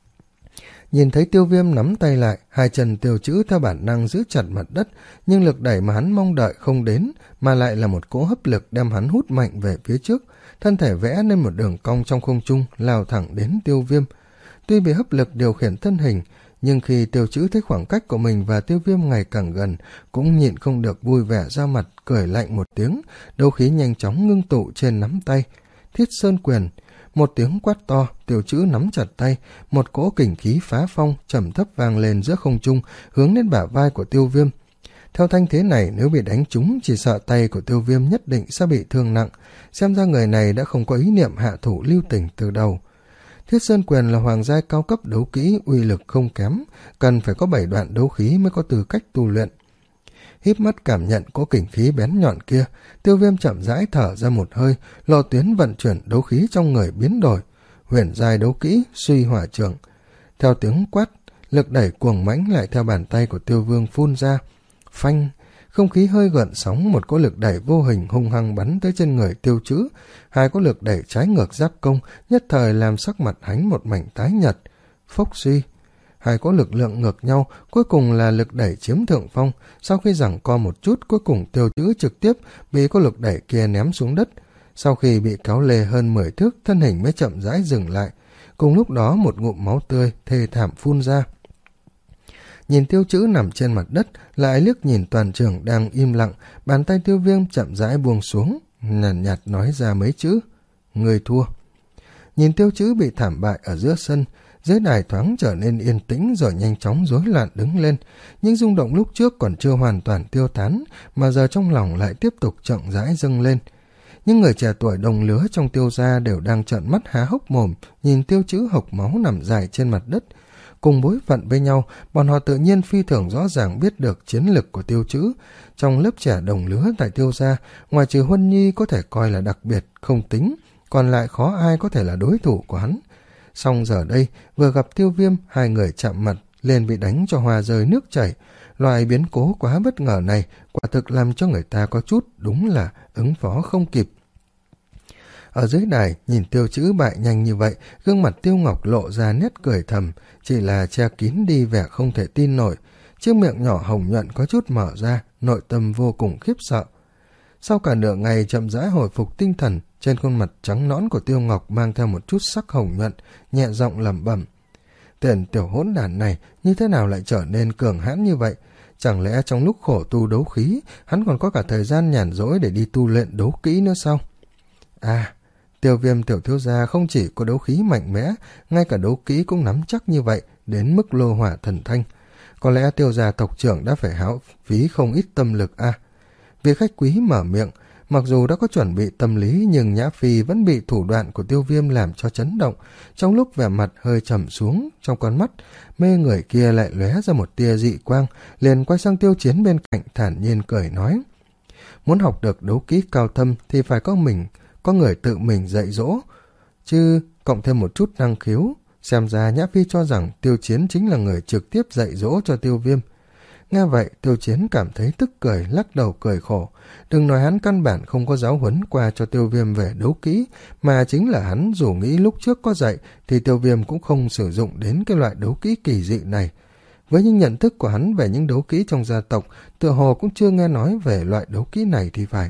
Nhìn thấy Tiêu Viêm nắm tay lại, hai chân Tiêu Chữ theo bản năng giữ chặt mặt đất, nhưng lực đẩy mà hắn mong đợi không đến, mà lại là một cỗ hấp lực đem hắn hút mạnh về phía trước, thân thể vẽ nên một đường cong trong không trung, lao thẳng đến Tiêu Viêm. Tuy bị hấp lực điều khiển thân hình, nhưng khi Tiêu Chữ thấy khoảng cách của mình và Tiêu Viêm ngày càng gần, cũng nhịn không được vui vẻ ra mặt, cười lạnh một tiếng, đấu khí nhanh chóng ngưng tụ trên nắm tay. Thiết Sơn Quyền. Một tiếng quát to, Tiêu Chữ nắm chặt tay, một cỗ kình khí phá phong trầm thấp vang lên giữa không trung, hướng đến bả vai của Tiêu Viêm. Theo thanh thế này, nếu bị đánh trúng, chỉ sợ tay của Tiêu Viêm nhất định sẽ bị thương nặng, xem ra người này đã không có ý niệm hạ thủ lưu tình từ đầu. Thiết Sơn Quyền là hoàng giai cao cấp đấu kỹ, uy lực không kém, cần phải có bảy đoạn đấu khí mới có tư cách tu luyện. Híp mắt cảm nhận cỗ kình khí bén nhọn kia, Tiêu Viêm chậm rãi thở ra một hơi, lộ tuyến vận chuyển đấu khí trong người biến đổi. Huyền giai đấu kỹ, suy hỏa trưởng. Theo tiếng quát, lực đẩy cuồng mãnh lại theo bàn tay của Tiêu Vương phun ra. Phanh, không khí hơi gợn sóng, một cỗ lực đẩy vô hình hung hăng bắn tới trên người Tiêu Chữ. Hai cỗ lực đẩy trái ngược giáp công, nhất thời làm sắc mặt hắn một mảnh tái nhợt. Phốc suy. Hai có lực lượng ngược nhau, cuối cùng là lực đẩy chiếm thượng phong. Sau khi giằng co một chút, cuối cùng Tiêu Chữ trực tiếp bị có lực đẩy kia ném xuống đất. Sau khi bị kéo lê hơn mười thước, thân hình mới chậm rãi dừng lại. Cùng lúc đó một ngụm máu tươi thê thảm phun ra. Nhìn Tiêu Chữ nằm trên mặt đất, lại liếc nhìn toàn trường đang im lặng, bàn tay Tiêu Viêm chậm rãi buông xuống, nhàn nhạt, nhạt nói ra mấy chữ: Người thua. Nhìn Tiêu Chữ bị thảm bại ở giữa sân, dưới đài thoáng trở nên yên tĩnh rồi nhanh chóng rối loạn đứng lên. Những rung động lúc trước còn chưa hoàn toàn tiêu tán, mà giờ trong lòng lại tiếp tục chậm rãi dâng lên. Những người trẻ tuổi đồng lứa trong Tiêu gia đều đang trợn mắt há hốc mồm, nhìn Tiêu Chữ hộc máu nằm dài trên mặt đất. Cùng bối phận với nhau, bọn họ tự nhiên phi thường rõ ràng biết được chiến lực của Tiêu Chữ. Trong lớp trẻ đồng lứa tại Tiêu gia, ngoài trừ Huân Nhi có thể coi là đặc biệt, không tính, còn lại khó ai có thể là đối thủ của hắn. Song giờ đây, vừa gặp Tiêu Viêm, hai người chạm mặt, liền bị đánh cho hoa rơi nước chảy. Loại biến cố quá bất ngờ này, quả thực làm cho người ta có chút đúng là ứng phó không kịp. Ở dưới đài, nhìn Tiêu Chữ bại nhanh như vậy, gương mặt Tiêu Ngọc lộ ra nét cười thầm, chỉ là che kín đi vẻ không thể tin nổi. Chiếc miệng nhỏ hồng nhuận có chút mở ra, nội tâm vô cùng khiếp sợ. Sau cả nửa ngày chậm rãi hồi phục tinh thần, trên khuôn mặt trắng nõn của Tiêu Ngọc mang theo một chút sắc hồng nhuận, nhẹ giọng lẩm bẩm. Tên tiểu hỗn đản này như thế nào lại trở nên cường hãn như vậy? Chẳng lẽ trong lúc khổ tu đấu khí, hắn còn có cả thời gian nhàn rỗi để đi tu luyện đấu kỹ nữa sao? À, Tiêu Viêm tiểu thiếu gia không chỉ có đấu khí mạnh mẽ, ngay cả đấu kỹ cũng nắm chắc như vậy, đến mức lô hỏa thần thanh. Có lẽ Tiêu gia tộc trưởng đã phải hao phí không ít tâm lực a. À, vị khách quý mở miệng, mặc dù đã có chuẩn bị tâm lý nhưng Nhã Phi vẫn bị thủ đoạn của Tiêu Viêm làm cho chấn động. Trong lúc vẻ mặt hơi trầm xuống, trong con mắt mê người kia lại lóe ra một tia dị quang, liền quay sang Tiêu Chiến bên cạnh thản nhiên cười nói: muốn học được đấu kỹ cao thâm thì phải có mình, có người tự mình dạy dỗ, chứ cộng thêm một chút năng khiếu. Xem ra Nhã Phi cho rằng Tiêu Chiến chính là người trực tiếp dạy dỗ cho Tiêu Viêm. Nghe vậy, Tiêu Chiến cảm thấy tức cười, lắc đầu cười khổ. Đừng nói hắn căn bản không có giáo huấn qua cho Tiêu Viêm về đấu kỹ, mà chính là hắn dù nghĩ lúc trước có dạy thì Tiêu Viêm cũng không sử dụng đến cái loại đấu kỹ kỳ dị này. Với những nhận thức của hắn về những đấu kỹ trong gia tộc, tựa hồ cũng chưa nghe nói về loại đấu kỹ này thì phải.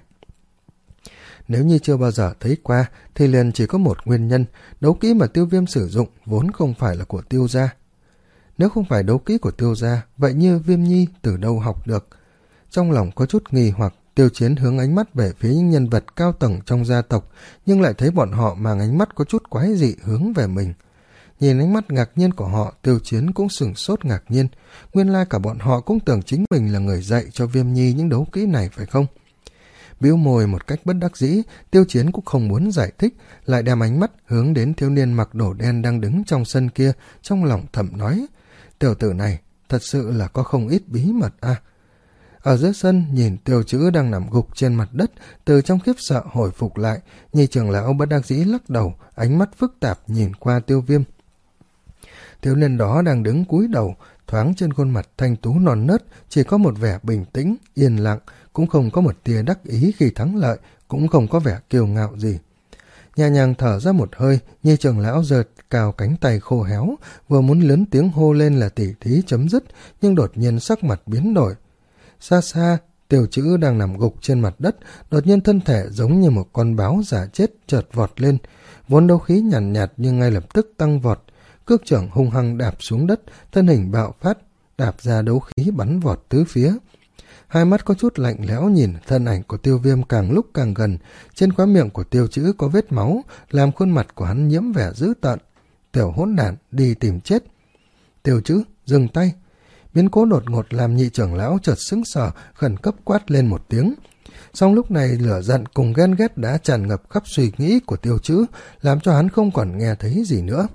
Nếu như chưa bao giờ thấy qua thì liền chỉ có một nguyên nhân, đấu kỹ mà Tiêu Viêm sử dụng vốn không phải là của Tiêu gia. Nếu không phải đấu kỹ của Tiêu gia, vậy như Viêm Nhi từ đâu học được? Trong lòng có chút nghi hoặc, Tiêu Chiến hướng ánh mắt về phía những nhân vật cao tầng trong gia tộc, nhưng lại thấy bọn họ mang ánh mắt có chút quái dị hướng về mình. Nhìn ánh mắt ngạc nhiên của họ, Tiêu Chiến cũng sửng sốt ngạc nhiên. Nguyên lai cả bọn họ cũng tưởng chính mình là người dạy cho Viêm Nhi những đấu kỹ này phải không? Bĩu môi một cách bất đắc dĩ, Tiêu Chiến cũng không muốn giải thích, lại đem ánh mắt hướng đến thiếu niên mặc đồ đen đang đứng trong sân kia, trong lòng thầm nói: tiểu tử này thật sự là có không ít bí mật à. Ở dưới sân, nhìn Tiêu Chữ đang nằm gục trên mặt đất, từ trong khiếp sợ hồi phục lại, Nhị trưởng lão bất đắc dĩ lắc đầu, ánh mắt phức tạp nhìn qua Tiêu Viêm. Thiếu niên đó đang đứng cúi đầu, thoáng trên khuôn mặt thanh tú non nớt chỉ có một vẻ bình tĩnh, yên lặng, cũng không có một tia đắc ý khi thắng lợi, cũng không có vẻ kiêu ngạo gì. Nhẹ nhàng thở ra một hơi, Nhi trưởng lão giơ cao cánh tay khô héo, vừa muốn lớn tiếng hô lên là tỉ thí chấm dứt, nhưng đột nhiên sắc mặt biến đổi. Xa xa, Tiêu Chữ đang nằm gục trên mặt đất, đột nhiên thân thể giống như một con báo giả chết chợt vọt lên, vốn đấu khí nhàn nhạt, nhạt nhưng ngay lập tức tăng vọt, cước trưởng hung hăng đạp xuống đất, thân hình bạo phát, đạp ra đấu khí bắn vọt tứ phía. Hai mắt có chút lạnh lẽo nhìn thân ảnh của Tiêu Viêm càng lúc càng gần, trên khóe miệng của Tiêu Chữ có vết máu, làm khuôn mặt của hắn nhiễm vẻ dữ tợn. Tiểu hỗn đản, đi tìm chết. Tiêu Chữ, dừng tay. Biến cố đột ngột làm Nhị trưởng lão chợt sững sờ, khẩn cấp quát lên một tiếng. Song lúc này lửa giận cùng ghen ghét đã tràn ngập khắp suy nghĩ của Tiêu Chữ, làm cho hắn không còn nghe thấy gì nữa.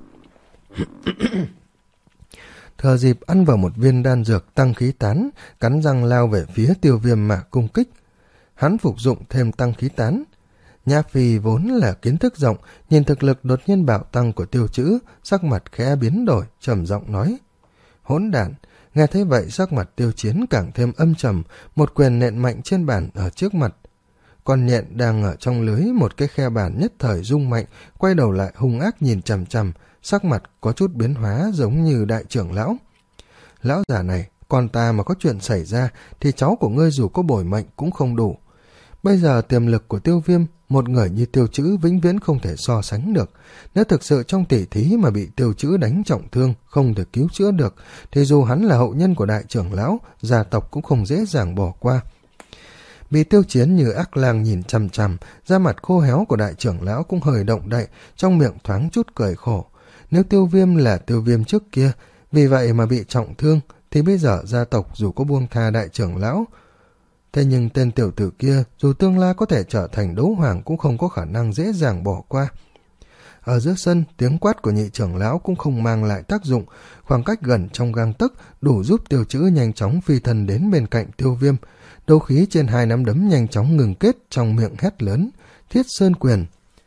Thừa dịp ăn vào một viên đan dược tăng khí tán, cắn răng lao về phía Tiêu Viêm mà cung kích. Hắn phục dụng thêm tăng khí tán. Nhã Phi vốn là kiến thức rộng, nhìn thực lực đột nhiên bạo tăng của Tiêu Chữ, sắc mặt khẽ biến đổi, trầm giọng nói: hỗn đản. Nghe thấy vậy, sắc mặt Tiêu Chiến càng thêm âm trầm, một quyền nện mạnh trên bàn ở trước mặt. Con nhện đang ở trong lưới một cái khe bàn nhất thời rung mạnh, quay đầu lại hung ác nhìn chằm chằm, sắc mặt có chút biến hóa giống như đại trưởng lão. Lão già này, con ta mà có chuyện xảy ra thì cháu của ngươi dù có bồi mệnh cũng không đủ. Bây giờ tiềm lực của Tiêu Viêm, một người như Tiêu Chữ vĩnh viễn không thể so sánh được. Nếu thực sự trong tỉ thí mà bị Tiêu Chữ đánh trọng thương, không thể cứu chữa được, thì dù hắn là hậu nhân của đại trưởng lão, gia tộc cũng không dễ dàng bỏ qua. Bị Tiêu Chiến như ác lang nhìn chằm chằm, da mặt khô héo của đại trưởng lão cũng hơi động đậy, trong miệng thoáng chút cười khổ. Nếu Tiêu Viêm là Tiêu Viêm trước kia, vì vậy mà bị trọng thương, thì bây giờ gia tộc dù có buông tha đại trưởng lão, thế nhưng tên tiểu tử kia dù tương lai có thể trở thành đấu hoàng cũng không có khả năng dễ dàng bỏ qua. Ở giữa sân, tiếng quát của Nhị trưởng lão cũng không mang lại tác dụng, khoảng cách gần trong gang tấc đủ giúp Tiêu Chữ nhanh chóng phi thân đến bên cạnh Tiêu Viêm. Đấu khí trên hai nắm đấm nhanh chóng ngừng kết, trong miệng hét lớn: Thiết Sơn Quyền.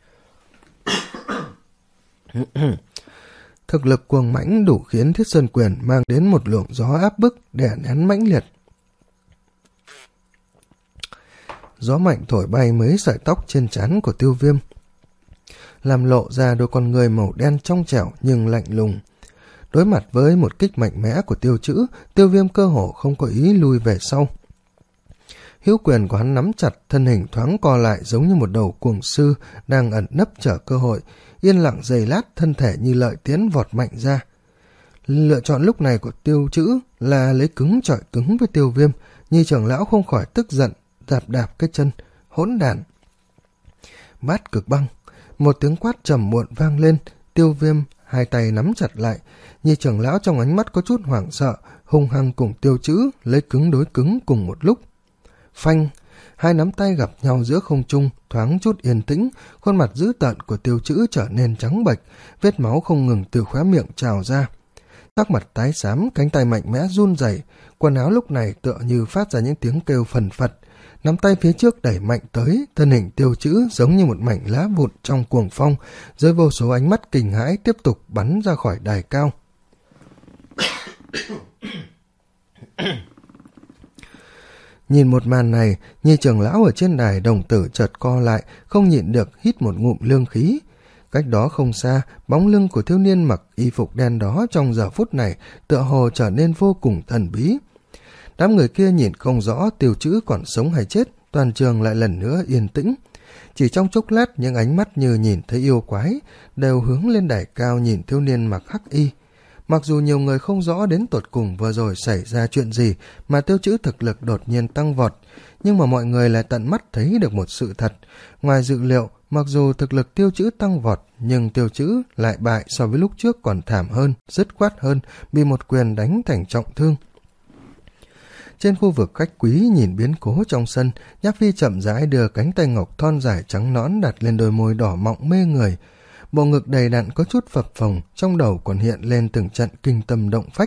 Thực lực cuồng mãnh đủ khiến Thiết Sơn Quyền mang đến một luồng gió áp bức, đè nén mãnh liệt. Gió mạnh thổi bay mấy sợi tóc trên trán của Tiêu Viêm. làm lộ ra đôi con người màu đen trong trẻo nhưng lạnh lùng. Đối mặt với một kích mạnh mẽ của Tiêu Chữ, Tiêu Viêm cơ hồ không có ý lui về sau. Hữu quyền của hắn nắm chặt, thân hình thoáng co lại giống như một đầu cuồng sư đang ẩn nấp chờ cơ hội, yên lặng giây lát, thân thể như lợi tiến vọt mạnh ra. Lựa chọn lúc này của Tiêu Chữ là lấy cứng chọi cứng với Tiêu Viêm. Nhi trưởng lão không khỏi tức giận, đạp đạp cái chân, hỗn đản. Bát Cực Băng, một tiếng quát trầm muộn vang lên. Tiêu Viêm hai tay nắm chặt lại, Nhi trưởng lão trong ánh mắt có chút hoảng sợ, hung hăng cùng Tiêu Chữ lấy cứng đối cứng cùng một lúc. Phanh, hai nắm tay gặp nhau giữa không trung, thoáng chút yên tĩnh, khuôn mặt dữ tợn của Tiêu Chữ trở nên trắng bệch, vết máu không ngừng từ khóe miệng trào ra. Sắc mặt tái xám, cánh tay mạnh mẽ run rẩy, quần áo lúc này tựa như phát ra những tiếng kêu phần phật. Nắm tay phía trước đẩy mạnh tới, thân hình Tiêu Chữ giống như một mảnh lá vụn trong cuồng phong, dưới vô số ánh mắt kinh hãi tiếp tục bắn ra khỏi đài cao. Nhìn một màn này, Nhi trưởng lão ở trên đài đồng tử chợt co lại, không nhịn được hít một ngụm lương khí. Cách đó không xa, bóng lưng của thiếu niên mặc y phục đen đó trong giờ phút này tựa hồ trở nên vô cùng thần bí. Đám người kia nhìn không rõ Tiêu Chữ còn sống hay chết, toàn trường lại lần nữa yên tĩnh. Chỉ trong chốc lát, những ánh mắt như nhìn thấy yêu quái đều hướng lên đài cao nhìn thiếu niên mặc hắc y. Mặc dù nhiều người không rõ đến tột cùng vừa rồi xảy ra chuyện gì mà Tiêu Chữ thực lực đột nhiên tăng vọt, nhưng mà mọi người lại tận mắt thấy được một sự thật. Ngoài dự liệu, mặc dù thực lực Tiêu Chữ tăng vọt, nhưng Tiêu Chữ lại bại so với lúc trước còn thảm hơn, dứt khoát hơn, bị một quyền đánh thành trọng thương. Trên khu vực khách quý nhìn biến cố trong sân, Nhã Phi chậm rãi đưa cánh tay ngọc thon dài trắng nõn đặt lên đôi môi đỏ mọng mê người. Bộ ngực đầy đặn có chút phập phồng, trong đầu còn hiện lên từng trận kinh tâm động phách.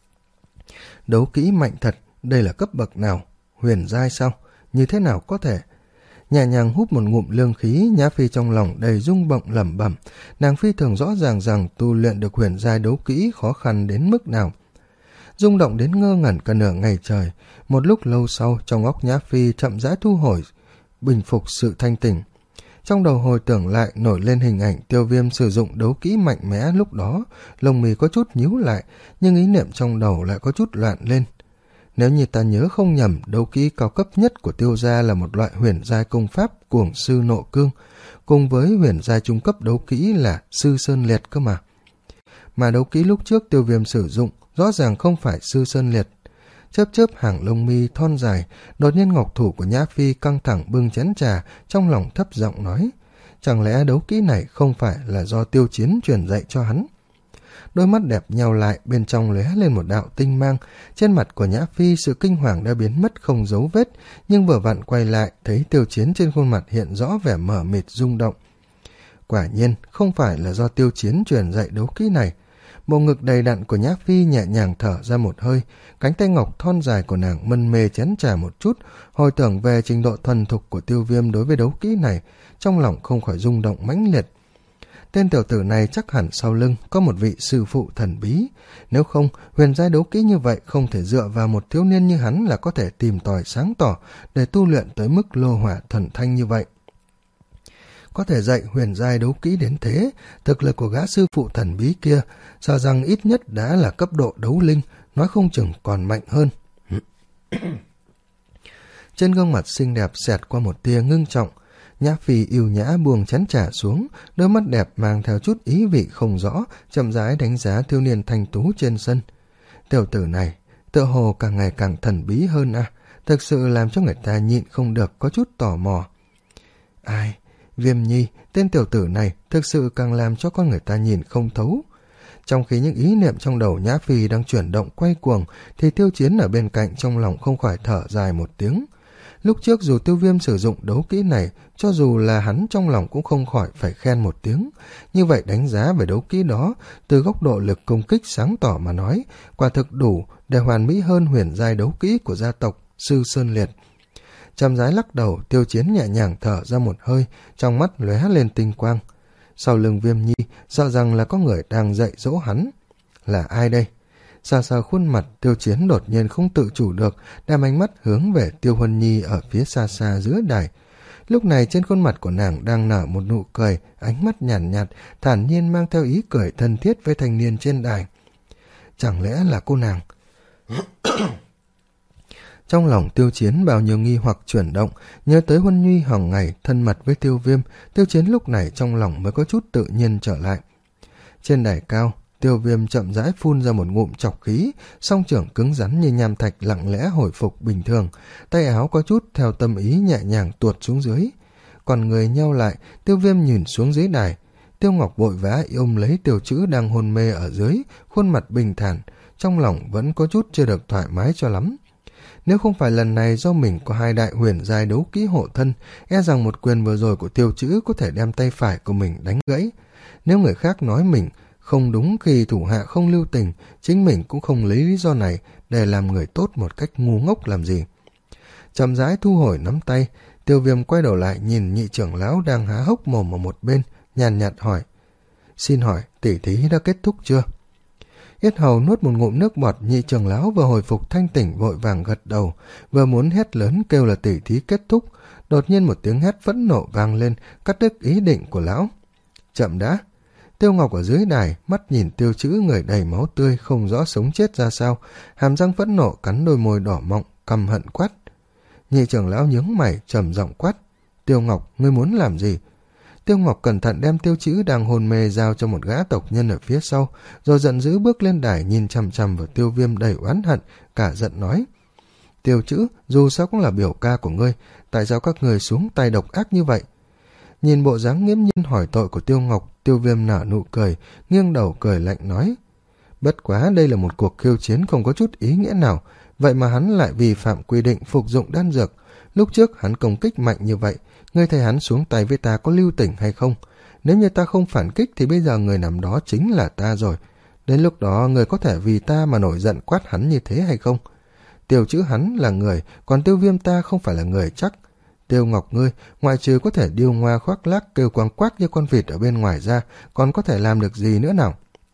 Đấu kỹ mạnh thật, đây là cấp bậc nào? Huyền giai sao? Như thế nào có thể? Nhẹ nhàng hút một ngụm lương khí, Nhã Phi trong lòng đầy rung động lẩm bẩm. Nàng phi thường rõ ràng rằng tu luyện được huyền giai đấu kỹ khó khăn đến mức nào. Rung động đến ngơ ngẩn cả nửa ngày trời. Một lúc lâu sau, trong óc Nhã Phi chậm rãi thu hồi, bình phục sự thanh tỉnh. Trong đầu hồi tưởng lại nổi lên hình ảnh Tiêu Viêm sử dụng đấu kỹ mạnh mẽ lúc đó, lông mì có chút nhíu lại, nhưng ý niệm trong đầu lại có chút loạn lên. Nếu như ta nhớ không nhầm, đấu kỹ cao cấp nhất của Tiêu gia là một loại huyền giai công pháp Cuồng Sư Nộ Cương, cùng với huyền giai trung cấp đấu kỹ là Sư Sơn Liệt cơ mà. Mà đấu kỹ lúc trước Tiêu Viêm sử dụng rõ ràng không phải Sư Sơn Liệt. Chớp chớp hàng lông mi thon dài, đột nhiên ngọc thủ của Nhã Phi căng thẳng bưng chén trà, trong lòng thấp giọng nói, chẳng lẽ đấu kỹ này không phải là do Tiêu Chiến truyền dạy cho hắn? Đôi mắt đẹp nheo lại, bên trong lóe lên một đạo tinh mang. Trên mặt của Nhã Phi sự kinh hoàng đã biến mất không dấu vết, nhưng vừa vặn quay lại thấy Tiêu Chiến trên khuôn mặt hiện rõ vẻ mờ mịt rung động. Quả nhiên không phải là do Tiêu Chiến truyền dạy đấu kỹ này. Bộ ngực đầy đặn của Nhã Phi nhẹ nhàng thở ra một hơi, cánh tay ngọc thon dài của nàng mân mê chén trà một chút, hồi tưởng về trình độ thuần thục của Tiêu Viêm đối với đấu kỹ này, trong lòng không khỏi rung động mãnh liệt. Tên tiểu tử này chắc hẳn sau lưng có một vị sư phụ thần bí, nếu không huyền giai đấu kỹ như vậy không thể dựa vào một thiếu niên như hắn là có thể tìm tòi sáng tỏ để tu luyện tới mức lô hỏa thuần thanh như vậy. Có thể dạy huyền giai đấu kỹ đến thế, thực lực của gã sư phụ thần bí kia sợ rằng ít nhất đã là cấp độ đấu linh, nói không chừng còn mạnh hơn. Trên gương mặt xinh đẹp xẹt qua một tia ngưng trọng, Nhã Phi yêu nhã buông chén trà xuống, đôi mắt đẹp mang theo chút ý vị không rõ, chậm rãi đánh giá thiếu niên thanh tú trên sân. Tiểu tử này, tựa hồ càng ngày càng thần bí hơn à, thực sự làm cho người ta nhịn không được có chút tò mò. Ai? Viêm Nhi, tên tiểu tử này thực sự càng làm cho con người ta nhìn không thấu. Trong khi những ý niệm trong đầu Nhã Phi đang chuyển động quay cuồng, thì Tiêu Chiến ở bên cạnh trong lòng không khỏi thở dài một tiếng. Lúc trước dù Tiêu Viêm sử dụng đấu kỹ này, cho dù là hắn trong lòng cũng không khỏi phải khen một tiếng. Như vậy đánh giá về đấu kỹ đó, từ góc độ lực công kích sáng tỏ mà nói, quả thực đủ để hoàn mỹ hơn huyền giai đấu kỹ của gia tộc Sư Sơn Liệt. Chậm rãi lắc đầu, Tiêu Chiến nhẹ nhàng thở ra một hơi, trong mắt lóe lên tinh quang. Sau lưng Viêm Nhi, sợ rằng là có người đang dạy dỗ hắn. Là ai đây? Sờ sờ khuôn mặt, Tiêu Chiến đột nhiên không tự chủ được, đem ánh mắt hướng về Tiêu Huân Nhi ở phía xa xa giữa đài. Lúc này trên khuôn mặt của nàng đang nở một nụ cười, ánh mắt nhàn nhạt, nhạt, thản nhiên mang theo ý cười thân thiết với thanh niên trên đài. Chẳng lẽ là cô nàng? Trong lòng Tiêu Chiến bao nhiêu nghi hoặc chuyển động, nhớ tới Huân Nhuy hằng ngày thân mật với Tiêu Viêm, Tiêu Chiến lúc này trong lòng mới có chút tự nhiên trở lại. Trên đài cao, Tiêu Viêm chậm rãi phun ra một ngụm chọc khí, song trưởng cứng rắn như nham thạch lặng lẽ hồi phục bình thường, tay áo có chút theo tâm ý nhẹ nhàng tuột xuống dưới. Còn người nheo lại, Tiêu Viêm nhìn xuống dưới đài. Tiêu Ngọc vội vã ôm lấy Tiêu Chữ đang hôn mê ở dưới, khuôn mặt bình thản, trong lòng vẫn có chút chưa được thoải mái cho lắm. Nếu không phải lần này do mình có hai đại huyền giai đấu kỹ hộ thân, e rằng một quyền vừa rồi của Tiêu Chữ có thể đem tay phải của mình đánh gãy. Nếu người khác nói mình không đúng khi thủ hạ không lưu tình, chính mình cũng không lấy lý do này để làm người tốt một cách ngu ngốc làm gì. Chậm rãi thu hồi nắm tay, Tiêu Viêm quay đầu lại nhìn nhị trưởng lão đang há hốc mồm ở một bên, nhàn nhạt hỏi: Xin hỏi tỷ thí đã kết thúc chưa? Yết hầu nuốt một ngụm nước bọt, nhị trưởng lão vừa hồi phục thanh tỉnh vội vàng gật đầu, vừa muốn hét lớn kêu là tỷ thí kết thúc, đột nhiên một tiếng hét phẫn nộ vang lên, cắt đứt ý định của lão. Chậm đã! Tiêu Ngọc ở dưới đài, mắt nhìn Tiêu Chữ người đầy máu tươi, không rõ sống chết ra sao, hàm răng phẫn nộ cắn đôi môi đỏ mọng, căm hận quát. Nhị trưởng lão nhướng mày, trầm giọng quát: Tiêu Ngọc, ngươi muốn làm gì? Tiêu Ngọc cẩn thận đem Tiêu Chữ đang hôn mê giao cho một gã tộc nhân ở phía sau, rồi giận dữ bước lên đài nhìn chằm chằm vào Tiêu Viêm đầy oán hận, cả giận nói: Tiêu Chữ, dù sao cũng là biểu ca của ngươi, tại sao các người xuống tay độc ác như vậy? Nhìn bộ dáng nghiễm nhiên hỏi tội của Tiêu Ngọc, Tiêu Viêm nở nụ cười, nghiêng đầu cười lạnh nói: Bất quá đây là một cuộc khiêu chiến không có chút ý nghĩa nào, vậy mà hắn lại vi phạm quy định phục dụng đan dược. Lúc trước hắn công kích mạnh như vậy, ngươi thấy hắn xuống tay với ta có lưu tình hay không? Nếu như ta không phản kích thì bây giờ người nằm đó chính là ta rồi. Đến lúc đó người có thể vì ta mà nổi giận quát hắn như thế hay không? Tiêu Chữ hắn là người, còn Tiêu Viêm ta không phải là người chắc. Tiêu Ngọc ngươi, ngoại trừ có thể điêu ngoa khoác lác kêu quang quát như con vịt ở bên ngoài ra, còn có thể làm được gì nữa nào?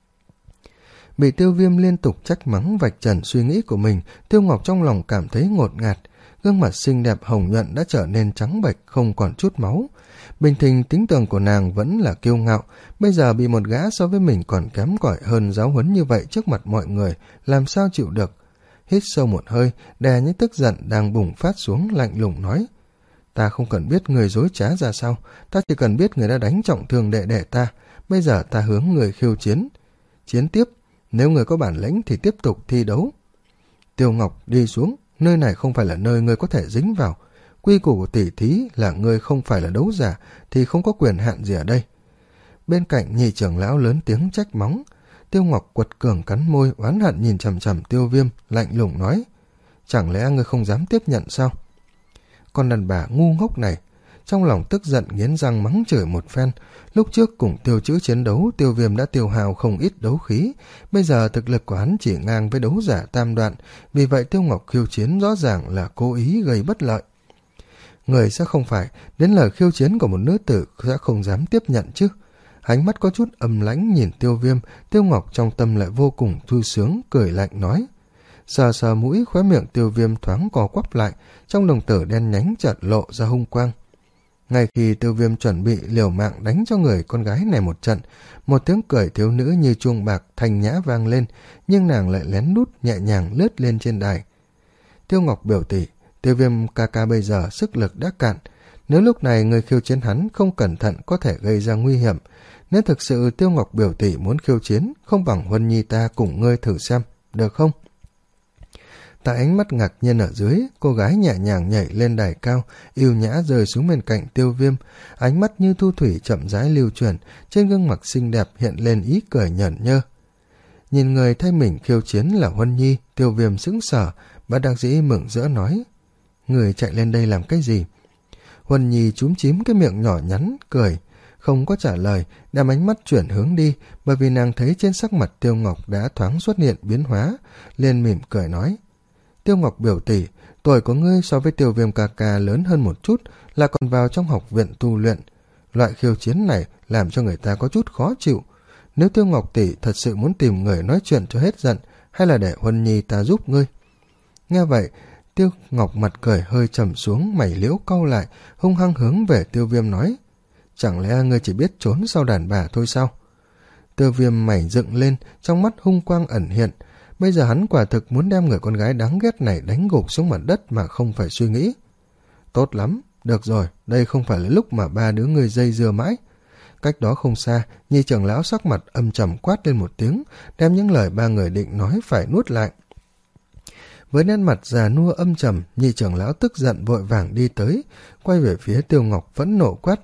Bị Tiêu Viêm liên tục trách mắng vạch trần suy nghĩ của mình, Tiêu Ngọc trong lòng cảm thấy ngột ngạt, gương mặt xinh đẹp hồng nhuận đã trở nên trắng bệch, không còn chút máu. Bình thường tính tình của nàng vẫn là kiêu ngạo, bây giờ bị một gã so với mình còn kém cỏi hơn giáo huấn như vậy trước mặt mọi người, làm sao chịu được? Hít sâu một hơi, đè những tức giận đang bùng phát xuống, lạnh lùng nói: Ta không cần biết người dối trá ra sao, ta chỉ cần biết người đã đánh trọng thương đệ đệ ta, bây giờ ta hướng người khiêu chiến. Chiến tiếp, nếu người có bản lĩnh thì tiếp tục thi đấu. Tiêu Ngọc, đi xuống, nơi này không phải là nơi ngươi có thể dính vào. Quy củ của tỷ thí là ngươi không phải là đấu giả thì không có quyền hạn gì ở đây. Bên cạnh nhị trưởng lão lớn tiếng trách mắng. Tiêu Ngọc quật cường cắn môi, oán hận nhìn chằm chằm Tiêu Viêm, lạnh lùng nói: Chẳng lẽ ngươi không dám tiếp nhận sao? Con đàn bà ngu ngốc này! Trong lòng tức giận nghiến răng mắng chửi một phen. Lúc trước cùng Tiêu Chữ chiến đấu, Tiêu Viêm đã tiêu hao không ít đấu khí, bây giờ thực lực của hắn chỉ ngang với đấu giả tam đoạn, vì vậy Tiêu Ngọc khiêu chiến rõ ràng là cố ý gây bất lợi. Người sẽ không phải đến lời khiêu chiến của một nữ tử sẽ không dám tiếp nhận chứ? Ánh mắt có chút âm lãnh nhìn Tiêu Viêm, Tiêu Ngọc trong tâm lại vô cùng vui sướng, cười lạnh nói. Sờ sờ mũi, khóe miệng Tiêu Viêm thoáng co quắp lại, trong đồng tử đen nhánh chợt lộ ra hung quang. Ngay khi Tiêu Viêm chuẩn bị liều mạng đánh cho người con gái này một trận, một tiếng cười thiếu nữ như chuông bạc thanh nhã vang lên, nhưng nàng lại lén lút nhẹ nhàng lướt lên trên đài. Tiêu Ngọc biểu tỷ, Tiêu Viêm ca ca bây giờ sức lực đã cạn, nếu lúc này người khiêu chiến hắn không cẩn thận có thể gây ra nguy hiểm. Nếu thực sự Tiêu Ngọc biểu tỷ muốn khiêu chiến, không bằng Huân Nhi ta cùng ngươi thử xem, được không? Tại ánh mắt ngạc nhiên ở dưới, cô gái nhẹ nhàng nhảy lên đài cao, yêu nhã rơi xuống bên cạnh Tiêu Viêm, ánh mắt như thu thủy chậm rãi lưu chuyển, trên gương mặt xinh đẹp hiện lên ý cười nhởn nhơ. Nhìn người thay mình khiêu chiến là Huân Nhi, Tiêu Viêm sững sờ, bất đắc dĩ mừng rỡ nói: Người chạy lên đây làm cái gì? Huân Nhi chúm chím cái miệng nhỏ nhắn, cười, không có trả lời, đem ánh mắt chuyển hướng đi, bởi vì nàng thấy trên sắc mặt Tiêu Ngọc đã thoáng xuất hiện biến hóa, liền mỉm cười nói: Tiêu Ngọc biểu tỷ, tuổi của ngươi so với Tiêu Viêm ca ca lớn hơn một chút, là còn vào trong học viện tu luyện. Loại khiêu chiến này làm cho người ta có chút khó chịu. Nếu Tiêu Ngọc tỷ thật sự muốn tìm người nói chuyện cho hết giận, hay là để Huân Nhi ta giúp ngươi? Nghe vậy, Tiêu Ngọc mặt cười hơi trầm xuống, mày liễu cau lại, hung hăng hướng về Tiêu Viêm nói: chẳng lẽ ngươi chỉ biết trốn sau đàn bà thôi sao? Tiêu Viêm mày dựng lên, trong mắt hung quang ẩn hiện. Bây giờ hắn quả thực muốn đem người con gái đáng ghét này đánh gục xuống mặt đất mà không phải suy nghĩ. Tốt lắm, được rồi, đây không phải là lúc mà ba đứa người dây dưa mãi. Cách đó không xa, Nhi trưởng lão sắc mặt âm trầm quát lên một tiếng, đem những lời ba người định nói phải nuốt lại. Với nét mặt già nua âm trầm, Nhi trưởng lão tức giận vội vàng đi tới, quay về phía Tiêu Ngọc phẫn nộ quát: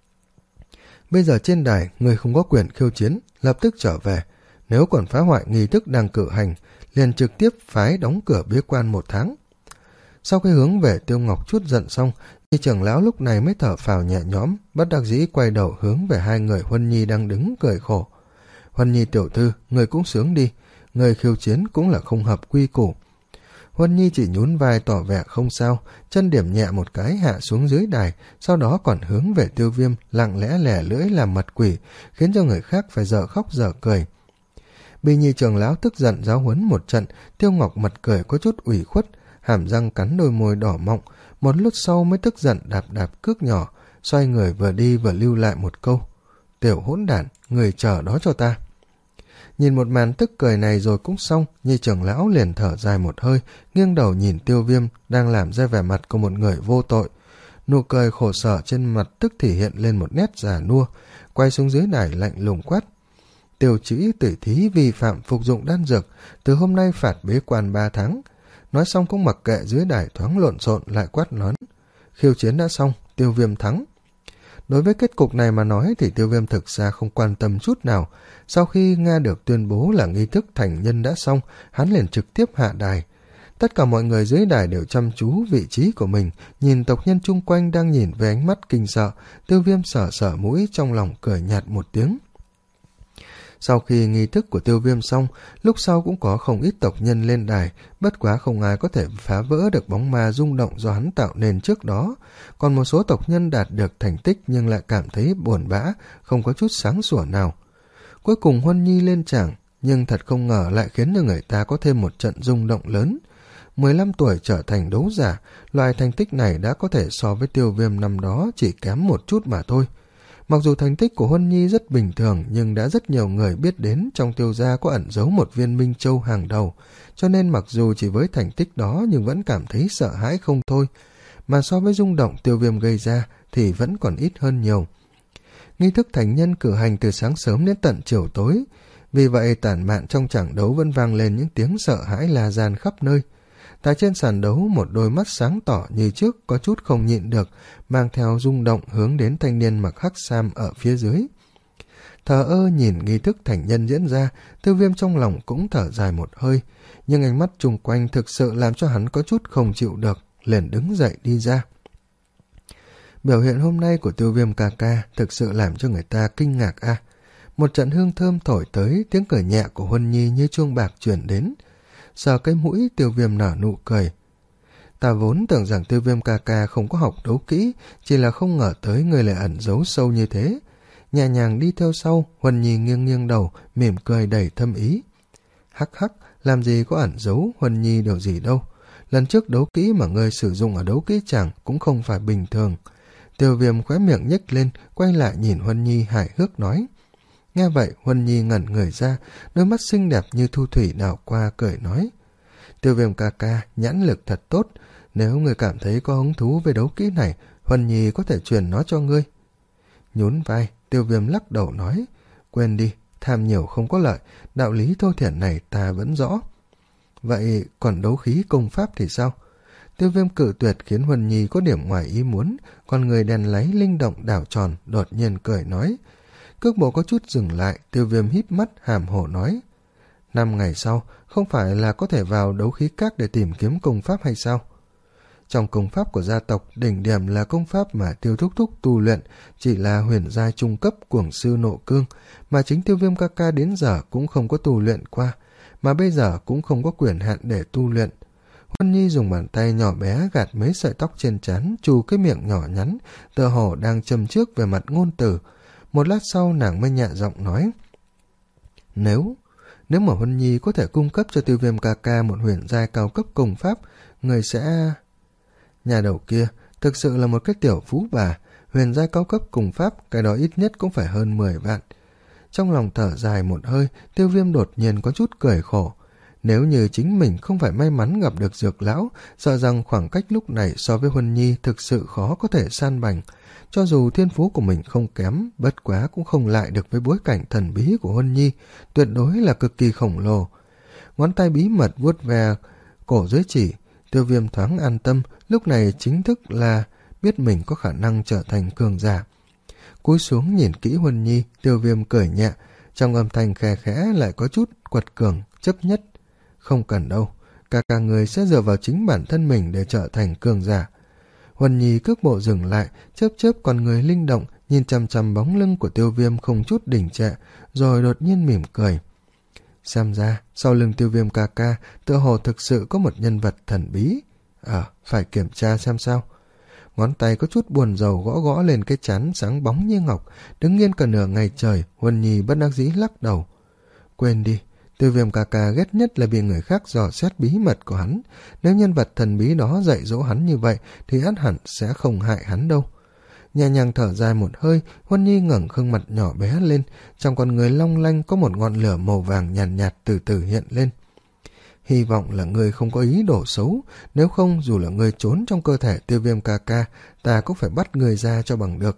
bây giờ trên đài, người không có quyền khiêu chiến, lập tức trở về. Nếu còn phá hoại nghi thức đang cử hành, liền trực tiếp phái đóng cửa bế quan một tháng. Sau khi hướng về Tiêu Ngọc chút giận xong, Nhi trưởng lão lúc này mới thở phào nhẹ nhõm, bất đắc dĩ quay đầu hướng về hai người Huân Nhi đang đứng cười khổ. Huân Nhi tiểu thư, người cũng sướng đi, người khiêu chiến cũng là không hợp quy củ. Huân Nhi chỉ nhún vai tỏ vẻ không sao, chân điểm nhẹ một cái hạ xuống dưới đài, sau đó còn hướng về Tiêu Viêm lặng lẽ lẻ lưỡi làm mặt quỷ, khiến cho người khác phải dở khóc dở cười. Bị Nhi trưởng lão tức giận giáo huấn một trận, Tiêu Ngọc mặt cười có chút ủy khuất, hàm răng cắn đôi môi đỏ mọng, một lúc sau mới tức giận đạp đạp cước nhỏ, xoay người vừa đi vừa lưu lại một câu: tiểu hỗn đản, người chờ đó cho ta. Nhìn một màn tức cười này rồi cũng xong, Nhi trưởng lão liền thở dài một hơi, nghiêng đầu nhìn Tiêu Viêm đang làm ra vẻ mặt của một người vô tội. Nụ cười khổ sở trên mặt tức thì hiện lên một nét già nua, quay xuống dưới đài lạnh lùng quát: Tiêu Trĩ tỉ thí vi phạm phục dụng đan dược, từ hôm nay phạt bế quan ba tháng. Nói xong cũng mặc kệ dưới đài thoáng lộn xộn, lại quát lớn: khiêu chiến đã xong, Tiêu Viêm thắng. Đối với kết cục này mà nói thì Tiêu Viêm thực ra không quan tâm chút nào. Sau khi nghe được tuyên bố là nghi thức thành nhân đã xong, hắn liền trực tiếp hạ đài. Tất cả mọi người dưới đài đều chăm chú vị trí của mình, nhìn tộc nhân chung quanh đang nhìn với ánh mắt kinh sợ. Tiêu Viêm sở sở mũi, trong lòng cười nhạt một tiếng. Sau khi nghi thức của Tiêu Viêm xong, lúc sau cũng có không ít tộc nhân lên đài, bất quá không ai có thể phá vỡ được bóng ma rung động do hắn tạo nên trước đó. Còn một số tộc nhân đạt được thành tích nhưng lại cảm thấy buồn bã, không có chút sáng sủa nào. Cuối cùng Huân Nhi lên tràng, nhưng thật không ngờ lại khiến cho người ta có thêm một trận rung động lớn. mười lăm tuổi trở thành đấu giả, loại thành tích này đã có thể so với Tiêu Viêm năm đó chỉ kém một chút mà thôi. Mặc dù thành tích của Huân Nhi rất bình thường, nhưng đã rất nhiều người biết đến trong Tiêu gia có ẩn giấu một viên minh châu hàng đầu, cho nên mặc dù chỉ với thành tích đó nhưng vẫn cảm thấy sợ hãi không thôi, mà so với rung động Tiêu Viêm gây ra thì vẫn còn ít hơn nhiều. Nghi thức thành nhân cử hành từ sáng sớm đến tận chiều tối, vì vậy tản mạn trong tràng đấu vẫn vang lên những tiếng sợ hãi la gian khắp nơi. Tại trên sàn đấu, một đôi mắt sáng tỏ như trước có chút không nhịn được, mang theo rung động hướng đến thanh niên mặc hắc sam ở phía dưới. Thờ ơ nhìn nghi thức thành nhân diễn ra, Tiêu Viêm trong lòng cũng thở dài một hơi, nhưng ánh mắt chung quanh thực sự làm cho hắn có chút không chịu được, liền đứng dậy đi ra. Biểu hiện hôm nay của Tiêu Viêm ca ca thực sự làm cho người ta kinh ngạc a. À. Một trận hương thơm thổi tới, tiếng cười nhẹ của Huân Nhi như chuông bạc truyền đến. Sờ cái mũi, Tiêu Viêm nở nụ cười. Ta vốn tưởng rằng Tiêu Viêm ca ca không có học đấu kỹ, chỉ là không ngờ tới người lại ẩn giấu sâu như thế. Nhẹ nhàng đi theo sau, Huân Nhi nghiêng nghiêng đầu, mỉm cười đầy thâm ý. Hắc hắc, làm gì có ẩn giấu Huân Nhi điều gì đâu. Lần trước đấu kỹ mà ngươi sử dụng ở đấu kỹ chẳng cũng không phải bình thường. Tiêu Viêm khóe miệng nhếch lên, quay lại nhìn Huân Nhi hài hước nói. Nghe vậy, Huân Nhi ngẩn người ra, đôi mắt xinh đẹp như thu thủy đảo qua cười nói. Tiêu Viêm ca ca, nhãn lực thật tốt, nếu người cảm thấy có hứng thú về đấu kỹ này, Huân Nhi có thể truyền nó cho ngươi. Nhún vai, Tiêu Viêm lắc đầu nói. Quên đi, tham nhiều không có lợi, đạo lý thô thiển này ta vẫn rõ. Vậy còn đấu khí công pháp thì sao? Tiêu Viêm cự tuyệt khiến Huân Nhi có điểm ngoài ý muốn, còn người đèn láy linh động đảo tròn, đột nhiên cười nói. Cước bộ có chút dừng lại, Tiêu Viêm híp mắt hàm hổ nói. Năm ngày sau, không phải là có thể vào đấu khí các để tìm kiếm công pháp hay sao? Trong công pháp của gia tộc, đỉnh điểm là công pháp mà Tiêu Thúc Thúc tu luyện, chỉ là huyền giai trung cấp cuồng sư nộ cương, mà chính Tiêu Viêm ca ca đến giờ cũng không có tu luyện qua, mà bây giờ cũng không có quyền hạn để tu luyện. Huân Nhi dùng bàn tay nhỏ bé gạt mấy sợi tóc trên trán, chù cái miệng nhỏ nhắn, tựa hồ đang châm trước về mặt ngôn từ. Một lát sau nàng mới nhẹ giọng nói. Nếu, Nếu mà Huân Nhi có thể cung cấp cho Tiêu Viêm ca ca một huyền giai cao cấp công pháp, người sẽ... Nhà đầu kia thực sự là một cái tiểu phú bà. Huyền giai cao cấp cùng pháp, cái đó ít nhất cũng phải hơn mười vạn. Trong lòng thở dài một hơi, Tiêu Viêm đột nhiên có chút cười khổ. Nếu như chính mình không phải may mắn gặp được Dược lão, sợ rằng khoảng cách lúc này so với Huân Nhi thực sự khó có thể san bằng. Cho dù thiên phú của mình không kém, bất quá cũng không lại được với bối cảnh thần bí của Huân Nhi, tuyệt đối là cực kỳ khổng lồ. Ngón tay bí mật vuốt ve cổ giới chỉ, Tiêu Viêm thoáng an tâm, lúc này chính thức là biết mình có khả năng trở thành cường giả. Cúi xuống nhìn kỹ Huân Nhi, Tiêu Viêm cười nhẹ, trong âm thanh khe khẽ lại có chút quật cường, chấp nhất. Không cần đâu, cả cả người sẽ dựa vào chính bản thân mình để trở thành cường giả. Huân Nhi cước bộ dừng lại, chớp chớp con người linh động, nhìn chằm chằm bóng lưng của Tiêu Viêm không chút đình trệ, rồi đột nhiên mỉm cười. Xem ra, sau lưng Tiêu Viêm ca ca, tựa hồ thực sự có một nhân vật thần bí. Ờ, phải kiểm tra xem sao. Ngón tay có chút buồn rầu gõ gõ lên cái chán sáng bóng như ngọc, đứng yên cả nửa ngày trời, Huân Nhi bất đắc dĩ lắc đầu. Quên đi, Tiêu Viêm ca ca ghét nhất là bị người khác dò xét bí mật của hắn. Nếu nhân vật thần bí đó dạy dỗ hắn như vậy, thì ắt hẳn sẽ không hại hắn đâu. Nhẹ nhàng thở dài một hơi, Huân Nhi ngẩng gương mặt nhỏ bé lên, trong con người long lanh có một ngọn lửa màu vàng nhàn nhạt, nhạt từ từ hiện lên. Hy vọng là ngươi không có ý đồ xấu, nếu không dù là ngươi trốn trong cơ thể Tiêu Viêm ca ca, ta cũng phải bắt ngươi ra cho bằng được.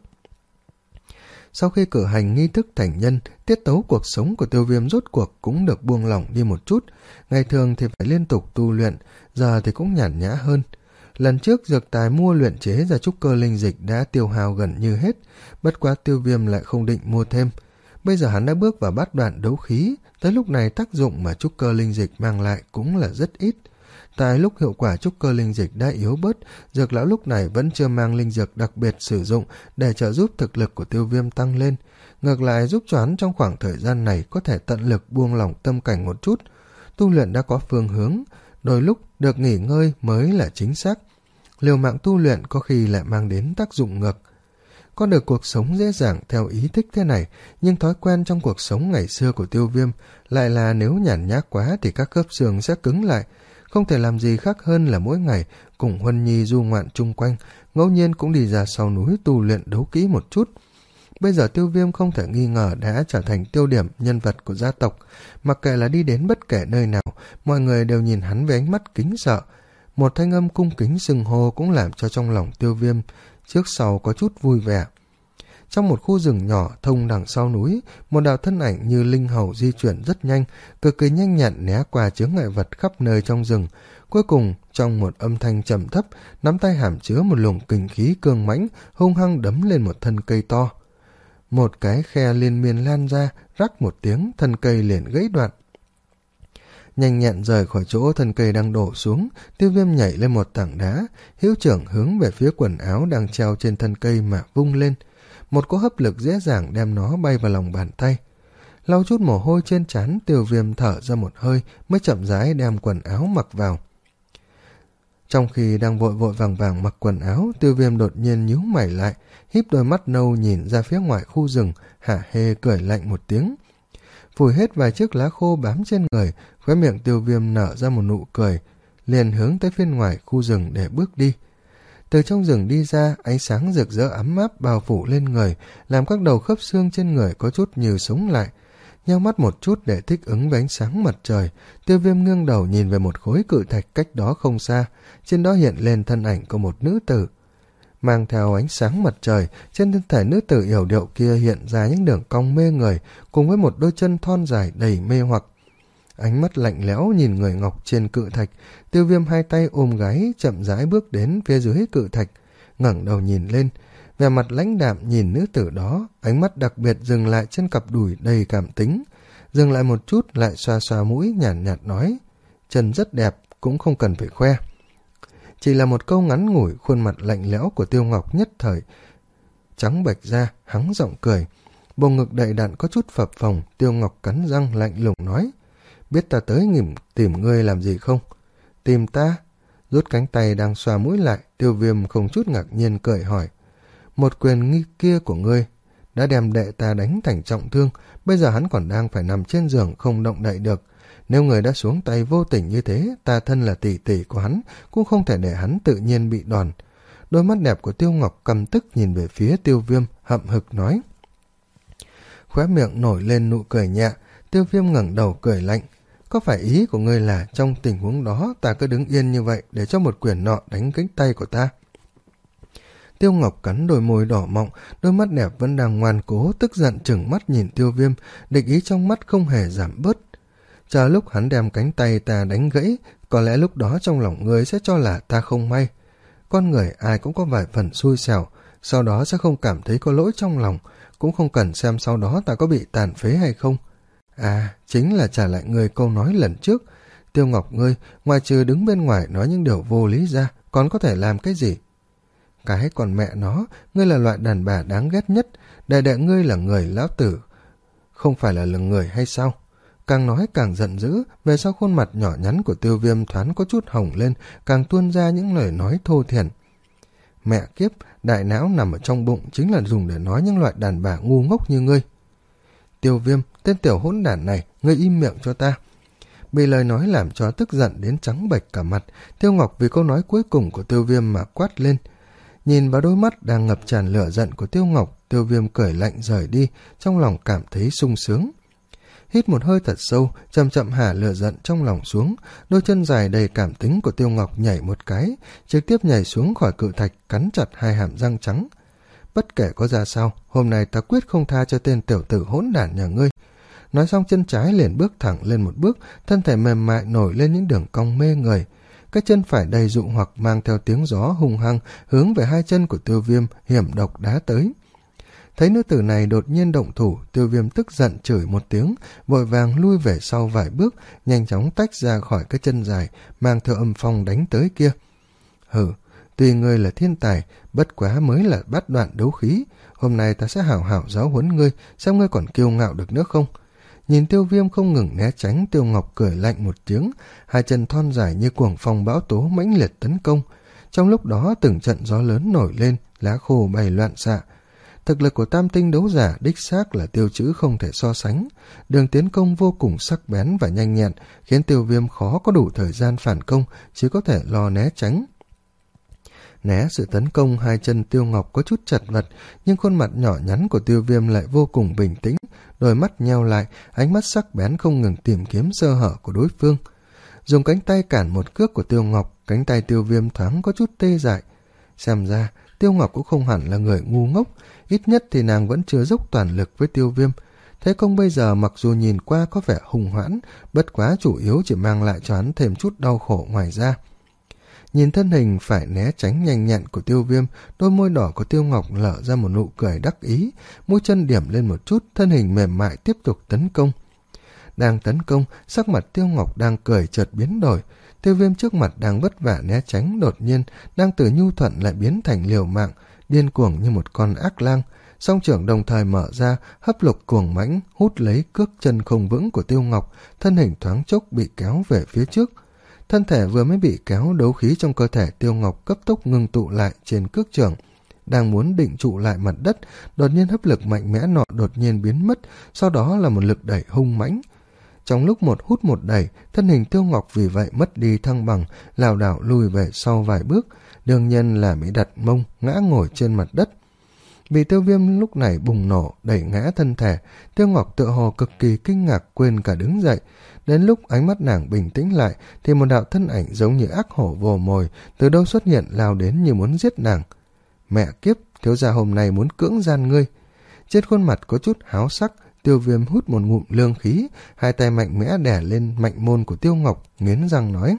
Sau khi cử hành nghi thức thành nhân, tiết tấu cuộc sống của Tiêu Viêm rốt cuộc cũng được buông lỏng đi một chút. Ngày thường thì phải liên tục tu luyện, giờ thì cũng nhàn nhã hơn. Lần trước dược tài mua luyện chế ra trúc cơ linh dịch đã tiêu hao gần như hết, bất quá Tiêu Viêm lại không định mua thêm. Bây giờ hắn đã bước vào bát đoạn đấu khí, tới lúc này tác dụng mà trúc cơ linh dịch mang lại cũng là rất ít. Tại lúc hiệu quả trúc cơ linh dịch đã yếu bớt, Dược lão lúc này vẫn chưa mang linh dược đặc biệt sử dụng để trợ giúp thực lực của Tiêu Viêm tăng lên. Ngược lại giúp cho hắn trong khoảng thời gian này có thể tận lực buông lỏng tâm cảnh một chút. Tu luyện đã có phương hướng, đôi lúc được nghỉ ngơi mới là chính xác. Liều mạng tu luyện có khi lại mang đến tác dụng ngược. Có được cuộc sống dễ dàng theo ý thích thế này, nhưng thói quen trong cuộc sống ngày xưa của Tiêu Viêm lại là nếu nhàn nhác quá thì các khớp xương sẽ cứng lại. Không thể làm gì khác hơn là mỗi ngày cùng Huân Nhi du ngoạn chung quanh, ngẫu nhiên cũng đi ra sau núi tu luyện đấu kỹ một chút. Bây giờ Tiêu Viêm không thể nghi ngờ đã trở thành tiêu điểm nhân vật của gia tộc, mặc kệ là đi đến bất kể nơi nào, mọi người đều nhìn hắn với ánh mắt kính sợ. Một thanh âm cung kính xưng hô cũng làm cho trong lòng Tiêu Viêm trước sau có chút vui vẻ. Trong một khu rừng nhỏ thông đằng sau núi, một đạo thân ảnh như linh hầu di chuyển rất nhanh, cực kỳ nhanh nhẹn né qua chướng ngại vật khắp nơi trong rừng. Cuối cùng, trong một âm thanh trầm thấp, nắm tay hàm chứa một luồng kình khí cương mãnh, hung hăng đấm lên một thân cây to. Một cái khe liên miên lan ra, rắc một tiếng, thân cây liền gãy đoạn. Nhanh nhẹn rời khỏi chỗ thân cây đang đổ xuống, Tiêu Viêm nhảy lên một tảng đá, hữu trưởng hướng về phía quần áo đang treo trên thân cây mà vung lên. Một cỗ hấp lực dễ dàng đem nó bay vào lòng bàn tay. Lau chút mồ hôi trên trán, Tiêu Viêm thở ra một hơi mới chậm rãi đem quần áo mặc vào. Trong khi đang vội vội vàng vàng mặc quần áo, Tiêu Viêm đột nhiên nhíu mày lại, híp đôi mắt nâu nhìn ra phía ngoài khu rừng, hả hê cười lạnh một tiếng. Phủi hết vài chiếc lá khô bám trên người, khóe miệng Tiêu Viêm nở ra một nụ cười, liền hướng tới phía ngoài khu rừng để bước đi. Từ trong rừng đi ra, ánh sáng rực rỡ ấm áp bao phủ lên người, làm các đầu khớp xương trên người có chút như sống lại. Nheo mắt một chút để thích ứng với ánh sáng mặt trời, Tiêu Viêm ngương đầu nhìn về một khối cự thạch cách đó không xa, trên đó hiện lên thân ảnh của một nữ tử. Mang theo ánh sáng mặt trời, trên thân thể nữ tử yểu điệu kia hiện ra những đường cong mê người, cùng với một đôi chân thon dài đầy mê hoặc. Ánh mắt lạnh lẽo nhìn người ngọc trên cự thạch, Tiêu Viêm hai tay ôm gáy chậm rãi bước đến phía dưới cự thạch, ngẩng đầu nhìn lên, vẻ mặt lãnh đạm nhìn nữ tử đó, ánh mắt đặc biệt dừng lại trên cặp đùi đầy cảm tính, dừng lại một chút lại xoa xoa mũi nhàn nhạt, nhạt nói, chân rất đẹp, cũng không cần phải khoe. Chỉ là một câu ngắn ngủi, khuôn mặt lạnh lẽo của Tiêu Ngọc nhất thời trắng bệch ra, hắng giọng cười, bầu ngực đầy đặn có chút phập phồng. Tiêu Ngọc cắn răng lạnh lùng nói, biết ta tới nghỉm tìm ngươi làm gì không? Tìm ta? Rút cánh tay đang xoa mũi lại, Tiêu Viêm không chút ngạc nhiên cười hỏi, một quyền nghi kia của ngươi, đã đem đệ ta đánh thành trọng thương, bây giờ hắn còn đang phải nằm trên giường không động đậy được. Nếu người đã xuống tay vô tình như thế, ta thân là tỷ tỷ của hắn, cũng không thể để hắn tự nhiên bị đòn. Đôi mắt đẹp của Tiêu Ngọc căm tức nhìn về phía Tiêu Viêm, hậm hực nói. Khóe miệng nổi lên nụ cười nhẹ, Tiêu Viêm ngẩng đầu cười lạnh. Có phải ý của ngươi là trong tình huống đó ta cứ đứng yên như vậy để cho một quyền nọ đánh cánh tay của ta? Tiêu Ngọc cắn đôi môi đỏ mọng, đôi mắt đẹp vẫn đang ngoan cố, tức giận chừng mắt nhìn Tiêu Viêm, địch ý trong mắt không hề giảm bớt. Chờ lúc hắn đem cánh tay ta đánh gãy, có lẽ lúc đó trong lòng ngươi sẽ cho là ta không may. Con người ai cũng có vài phần xui xẻo, sau đó sẽ không cảm thấy có lỗi trong lòng, cũng không cần xem sau đó ta có bị tàn phế hay không. À, chính là trả lại ngươi câu nói lần trước. Tiêu Ngọc ngươi, ngoài trừ đứng bên ngoài nói những điều vô lý ra, còn có thể làm cái gì? Cái còn mẹ nó, ngươi là loại đàn bà đáng ghét nhất, đệ đệ ngươi là người lão tử, không phải là lừng người hay sao? Càng nói càng giận dữ, về sau khuôn mặt nhỏ nhắn của Tiêu Viêm thoáng có chút hồng lên, càng tuôn ra những lời nói thô thiển. Mẹ kiếp, đại não nằm ở trong bụng chính là dùng để nói những loại đàn bà ngu ngốc như ngươi. Tiêu Viêm, tên tiểu hỗn đản này, ngươi im miệng cho ta. Bị lời nói làm cho tức giận đến trắng bệch cả mặt, Tiêu Ngọc vì câu nói cuối cùng của Tiêu Viêm mà quát lên. Nhìn vào đôi mắt đang ngập tràn lửa giận của Tiêu Ngọc, Tiêu Viêm cởi lạnh rời đi, trong lòng cảm thấy sung sướng. Hít một hơi thật sâu, chậm chậm hạ lửa giận trong lòng xuống, đôi chân dài đầy cảm tính của Tiêu Ngọc nhảy một cái, trực tiếp nhảy xuống khỏi cự thạch, cắn chặt hai hàm răng trắng. Bất kể có ra sao, hôm nay ta quyết không tha cho tên tiểu tử hỗn đản nhà ngươi. Nói xong chân trái liền bước thẳng lên một bước, thân thể mềm mại nổi lên những đường cong mê người. Cái chân phải đầy dụ hoặc mang theo tiếng gió hung hăng hướng về hai chân của Tiêu Viêm hiểm độc đá tới. Thấy nữ tử này đột nhiên động thủ, Tiêu Viêm tức giận chửi một tiếng, vội vàng lui về sau vài bước, nhanh chóng tách ra khỏi cái chân dài, mang theo âm phong đánh tới kia. Hừ, tuy ngươi là thiên tài, bất quá mới là bát đoạn đấu khí, hôm nay ta sẽ hảo hảo giáo huấn ngươi, xem ngươi còn kiêu ngạo được nữa không? Nhìn Tiêu Viêm không ngừng né tránh, Tiêu Ngọc cười lạnh một tiếng, hai chân thon dài như cuồng phong bão tố mãnh liệt tấn công. Trong lúc đó từng trận gió lớn nổi lên, lá khô bay loạn xạ. Thực lực của tam tinh đấu giả đích xác là Tiêu Chữ không thể so sánh. Đường tiến công vô cùng sắc bén và nhanh nhẹn, khiến Tiêu Viêm khó có đủ thời gian phản công, chỉ có thể lo né tránh. Né sự tấn công, hai chân Tiêu Ngọc có chút chật vật, nhưng khuôn mặt nhỏ nhắn của Tiêu Viêm lại vô cùng bình tĩnh, đôi mắt nheo lại, ánh mắt sắc bén không ngừng tìm kiếm sơ hở của đối phương. Dùng cánh tay cản một cước của Tiêu Ngọc, cánh tay Tiêu Viêm thoáng có chút tê dại. Xem ra, Tiêu Ngọc cũng không hẳn là người ngu ngốc, ít nhất thì nàng vẫn chưa dốc toàn lực với Tiêu Viêm. Thế công bây giờ mặc dù nhìn qua có vẻ hùng hãn, bất quá chủ yếu chỉ mang lại cho hắn thêm chút đau khổ ngoài ra. Nhìn thân hình phải né tránh nhanh nhẹn của Tiêu Viêm, đôi môi đỏ của Tiêu Ngọc lở ra một nụ cười đắc ý, mũi chân điểm lên một chút, thân hình mềm mại tiếp tục tấn công. Đang tấn công, sắc mặt Tiêu Ngọc đang cười chợt biến đổi. Tiêu Viêm trước mặt đang vất vả né tránh, đột nhiên đang từ nhu thuận lại biến thành liều mạng, điên cuồng như một con ác lang. Song trưởng đồng thời mở ra, hấp lực cuồng mãnh hút lấy cước chân không vững của Tiêu Ngọc, thân hình thoáng chốc bị kéo về phía trước. Thân thể vừa mới bị kéo, đấu khí trong cơ thể Tiêu Ngọc cấp tốc ngưng tụ lại trên cước trưởng, đang muốn định trụ lại mặt đất, đột nhiên hấp lực mạnh mẽ nọ đột nhiên biến mất, sau đó là một lực đẩy hung mãnh. Trong lúc một hút một đẩy, thân hình Tiêu Ngọc vì vậy mất đi thăng bằng, lảo đảo lùi về sau vài bước, đương nhiên là bị đặt mông ngã ngồi trên mặt đất. Vì Tiêu Viêm lúc này bùng nổ đẩy ngã thân thể, Tiêu Ngọc tựa hồ cực kỳ kinh ngạc quên cả đứng dậy. Đến lúc ánh mắt nàng bình tĩnh lại thì một đạo thân ảnh giống như ác hổ vồ mồi từ đâu xuất hiện lao đến như muốn giết nàng. Mẹ kiếp, thiếu gia hôm nay muốn cưỡng gian ngươi. Trên khuôn mặt có chút háo sắc, Tiêu Viêm hút một ngụm lương khí, hai tay mạnh mẽ đè lên mạnh môn của Tiêu Ngọc, nghiến răng nói.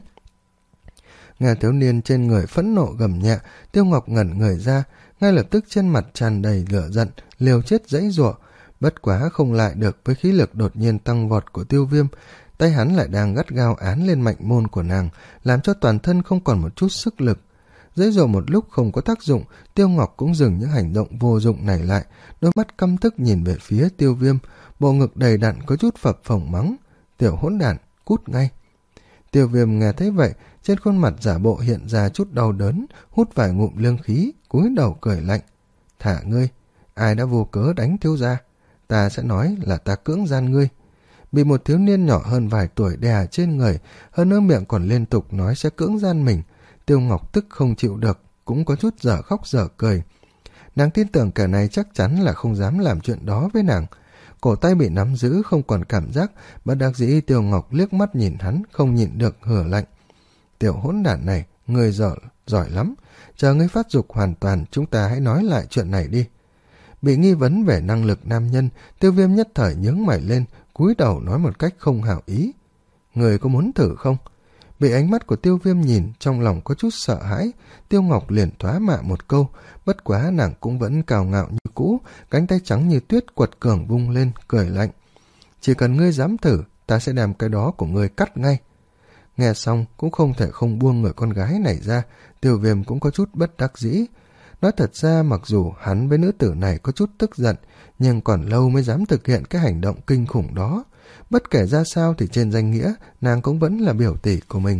Nghe thiếu niên trên người phẫn nộ gầm nhẹ, Tiêu Ngọc ngẩn người ra, ngay lập tức trên mặt tràn đầy lửa giận, liều chết giãy giụa, bất quá không lại được với khí lực đột nhiên tăng vọt của Tiêu Viêm. Tay hắn lại đang gắt gao án lên mạnh môn của nàng, làm cho toàn thân không còn một chút sức lực. Giãy giụa một lúc không có tác dụng, Tiêu Ngọc cũng dừng những hành động vô dụng này lại, đôi mắt căm tức nhìn về phía Tiêu Viêm, bộ ngực đầy đặn có chút phập phồng mắng. Tiểu hỗn đản, cút ngay. Tiêu Viêm nghe thấy vậy, trên khuôn mặt giả bộ hiện ra chút đau đớn, hút vài ngụm lương khí, cúi đầu cười lạnh. Thả ngươi. ai đã vô cớ đánh thiếu gia? Ta sẽ nói là ta cưỡng gian ngươi. Bị một thiếu niên nhỏ hơn vài tuổi đè trên người, hơn nữa miệng còn liên tục nói sẽ cưỡng gian mình. Tiêu Ngọc tức không chịu được, cũng có chút dở khóc dở cười. Nàng tin tưởng kẻ này chắc chắn là không dám làm chuyện đó với nàng. Cổ tay bị nắm giữ không còn cảm giác, bất đắc dĩ Tiêu Ngọc liếc mắt nhìn hắn, không nhịn được hử lạnh. Tiểu hỗn đản này, người giỏi, giỏi lắm. Chờ ngươi phát dục hoàn toàn, chúng ta hãy nói lại chuyện này đi. Bị nghi vấn về năng lực nam nhân, Tiêu Viêm nhất thời nhướng mày lên, cúi đầu nói một cách không hảo ý. Người có muốn thử không? Bị ánh mắt của Tiêu Viêm nhìn, trong lòng có chút sợ hãi, Tiêu Ngọc liền thoá mạ một câu, bất quá nàng cũng vẫn cào ngạo như cũ, cánh tay trắng như tuyết quật cường vung lên, cười lạnh. Chỉ cần ngươi dám thử, ta sẽ đem cái đó của ngươi cắt ngay. Nghe xong cũng không thể không buông người con gái này ra, Tiêu Viêm cũng có chút bất đắc dĩ. Nói thật ra mặc dù hắn với nữ tử này có chút tức giận, nhưng còn lâu mới dám thực hiện cái hành động kinh khủng đó. Bất kể ra sao thì trên danh nghĩa, nàng cũng vẫn là biểu tỷ của mình.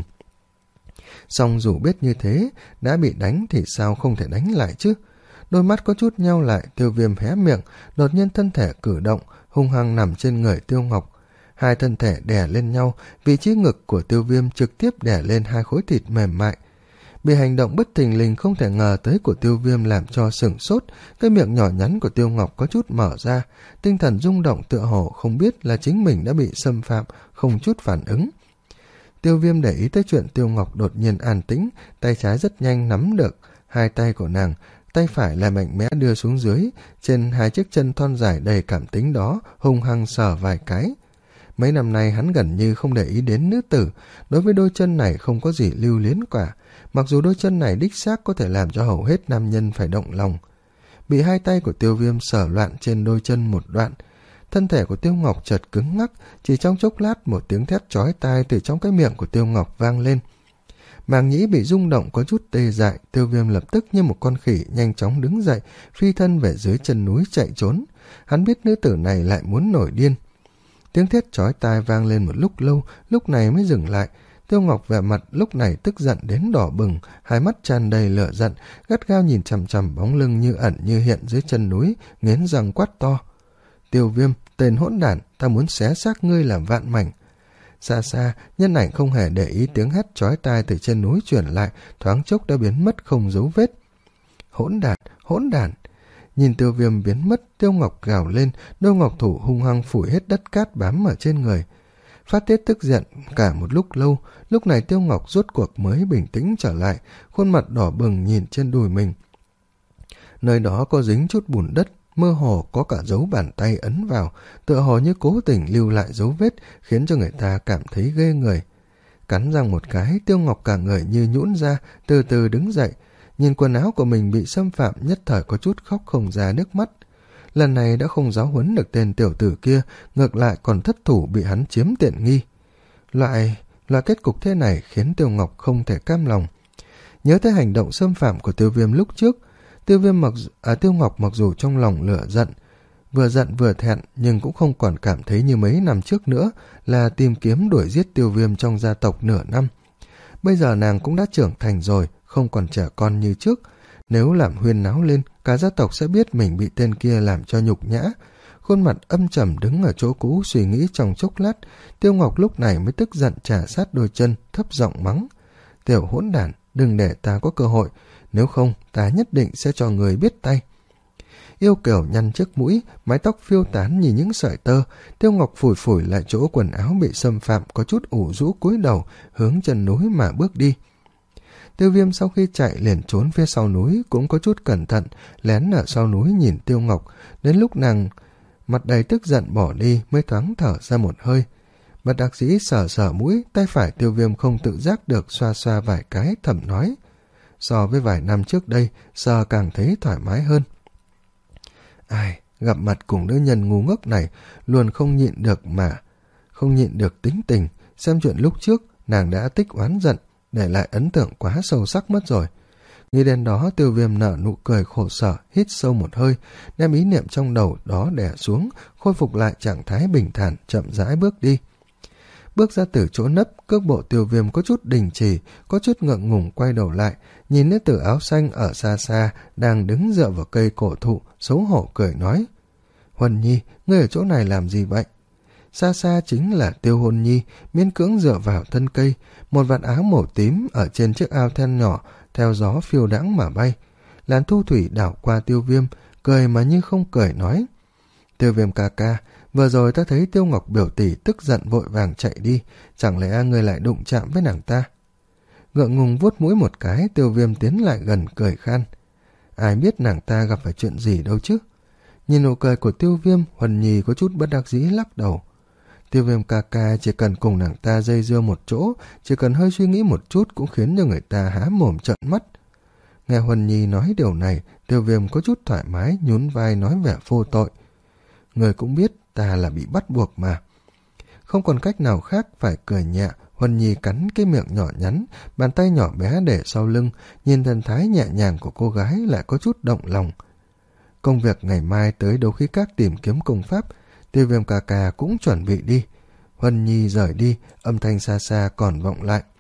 Song dù biết như thế, đã bị đánh thì sao không thể đánh lại chứ? Đôi mắt có chút nheo lại, Tiêu Viêm hé miệng, đột nhiên thân thể cử động, hung hăng nằm trên người Tiêu Ngọc. Hai thân thể đè lên nhau, vị trí ngực của Tiêu Viêm trực tiếp đè lên hai khối thịt mềm mại. Bị hành động bất thình lình không thể ngờ tới của Tiêu Viêm làm cho sửng sốt, cái miệng nhỏ nhắn của Tiêu Ngọc có chút mở ra, tinh thần rung động tựa hồ không biết là chính mình đã bị xâm phạm, không chút phản ứng. Tiêu Viêm để ý tới chuyện Tiêu Ngọc đột nhiên an tĩnh, tay trái rất nhanh nắm được hai tay của nàng, tay phải lại mạnh mẽ đưa xuống dưới, trên hai chiếc chân thon dài đầy cảm tính đó, hung hăng sờ vài cái. Mấy năm nay hắn gần như không để ý đến nữ tử, đối với đôi chân này không có gì lưu luyến cả, mặc dù đôi chân này đích xác có thể làm cho hầu hết nam nhân phải động lòng. Bị hai tay của Tiêu Viêm sờ loạn trên đôi chân một đoạn, thân thể của Tiêu Ngọc chợt cứng ngắc, chỉ trong chốc lát một tiếng thét chói tai từ trong cái miệng của Tiêu Ngọc vang lên. Màng nhĩ bị rung động có chút tê dại, Tiêu Viêm lập tức như một con khỉ nhanh chóng đứng dậy, phi thân về dưới chân núi chạy trốn. Hắn biết nữ tử này lại muốn nổi điên. Tiếng thét chói tai vang lên một lúc lâu, lúc này mới dừng lại. Tiêu Ngọc vẻ mặt lúc này tức giận đến đỏ bừng, hai mắt tràn đầy lửa giận, gắt gao nhìn chằm chằm bóng lưng như ẩn như hiện dưới chân núi, nghiến răng quát to. Tiêu Viêm, tên hỗn đản, ta muốn xé xác ngươi làm vạn mảnh. Xa xa, nhân ảnh không hề để ý tiếng hét chói tai từ trên núi truyền lại, thoáng chốc đã biến mất không dấu vết. Hỗn đản, hỗn đản. Nhìn Tiêu Viêm biến mất, Tiêu Ngọc gào lên, đôi ngọc thủ hung hăng phủi hết đất cát bám ở trên người. Phát tiết tức giận cả một lúc lâu, lúc này Tiêu Ngọc rốt cuộc mới bình tĩnh trở lại, khuôn mặt đỏ bừng nhìn trên đùi mình. Nơi đó có dính chút bùn đất, mơ hồ có cả dấu bàn tay ấn vào, tựa hồ như cố tình lưu lại dấu vết, khiến cho người ta cảm thấy ghê người. Cắn răng một cái, Tiêu Ngọc cả người như nhũn ra, từ từ đứng dậy, nhìn quần áo của mình bị xâm phạm, nhất thời có chút khóc không ra nước mắt. Lần này đã không giáo huấn được tên tiểu tử kia, ngược lại còn thất thủ bị hắn chiếm tiện nghi. Loại, loại kết cục thế này khiến Tiêu Ngọc không thể cam lòng. Nhớ tới hành động xâm phạm của Tiêu Viêm lúc trước, Tiêu Viêm mặc à, Tiêu Ngọc mặc dù trong lòng lửa giận, vừa giận vừa thẹn, nhưng cũng không còn cảm thấy như mấy năm trước nữa là tìm kiếm đuổi giết Tiêu Viêm trong gia tộc nửa năm. Bây giờ nàng cũng đã trưởng thành rồi, không còn trẻ con như trước. Nếu làm huyên náo lên, cả gia tộc sẽ biết mình bị tên kia làm cho nhục nhã. Khuôn mặt âm trầm đứng ở chỗ cũ suy nghĩ trong chốc lát, Tiêu Ngọc lúc này mới tức giận trà sát đôi chân, thấp giọng mắng. Tiểu hỗn đản, đừng để ta có cơ hội, nếu không ta nhất định sẽ cho người biết tay. Yêu kiều nhăn chiếc mũi, mái tóc phiêu tán như những sợi tơ, Tiêu Ngọc phủi phủi lại chỗ quần áo bị xâm phạm, có chút ủ rũ cúi đầu, hướng chân núi mà bước đi. Tiêu Viêm sau khi chạy liền trốn phía sau núi, cũng có chút cẩn thận, lén ở sau núi nhìn Tiêu Ngọc, đến lúc nàng mặt đầy tức giận bỏ đi mới thoáng thở ra một hơi. Bất đắc dĩ sờ sờ mũi, tay phải Tiêu Viêm không tự giác được xoa xoa vài cái, thầm nói. So với vài năm trước đây, sờ càng thấy thoải mái hơn. Ai, gặp mặt cùng nữ nhân ngu ngốc này, luôn không nhịn được mà, không nhịn được tính tình, xem chuyện lúc trước, nàng đã tích oán giận, để lại ấn tượng quá sâu sắc mất rồi. Nghĩ đến đó, Tiêu Viêm nở nụ cười khổ sở, hít sâu một hơi, đem ý niệm trong đầu đó đè xuống, khôi phục lại trạng thái bình thản, chậm rãi bước đi. bước ra từ chỗ nấp, cước bộ Tiêu Viêm có chút đình chỉ, có chút ngượng ngùng quay đầu lại, nhìn nữ tử áo xanh ở xa xa, đang đứng dựa vào cây cổ thụ, xấu hổ cười nói. Huân Nhi, ngươi ở chỗ này làm gì vậy? Xa xa chính là Tiêu Hôn Nhi, miễn cưỡng dựa vào thân cây, một vạt áo màu tím ở trên chiếc ao then nhỏ, theo gió phiêu đãng mà bay. Làn thu thủy đảo qua Tiêu Viêm, cười mà như không cười nói. Tiêu Viêm ca ca, vừa rồi ta thấy Tiêu Ngọc biểu tỷ tức giận vội vàng chạy đi, chẳng lẽ người lại đụng chạm với nàng ta? Ngượng ngùng vuốt mũi một cái, Tiêu Viêm tiến lại gần cười khan. Ai biết nàng ta gặp phải chuyện gì đâu chứ? Nhìn nụ cười của Tiêu Viêm, Huân Nhi có chút bất đắc dĩ lắc đầu. Tiêu Viêm ca ca chỉ cần cùng nàng ta dây dưa một chỗ, chỉ cần hơi suy nghĩ một chút cũng khiến cho người ta há mồm trợn mắt. Nghe Huân Nhi nói điều này, Tiêu Viêm có chút thoải mái, nhún vai nói vẻ vô tội. Người cũng biết ta là bị bắt buộc mà. Không còn cách nào khác phải cười nhẹ, Huân Nhi cắn cái miệng nhỏ nhắn, bàn tay nhỏ bé để sau lưng, nhìn thần thái nhẹ nhàng của cô gái lại có chút động lòng. Công việc ngày mai tới Đấu Khí Các tìm kiếm công pháp, Tiêu Viêm ca ca cũng chuẩn bị đi. Huân Nhi rời đi, âm thanh xa xa còn vọng lại.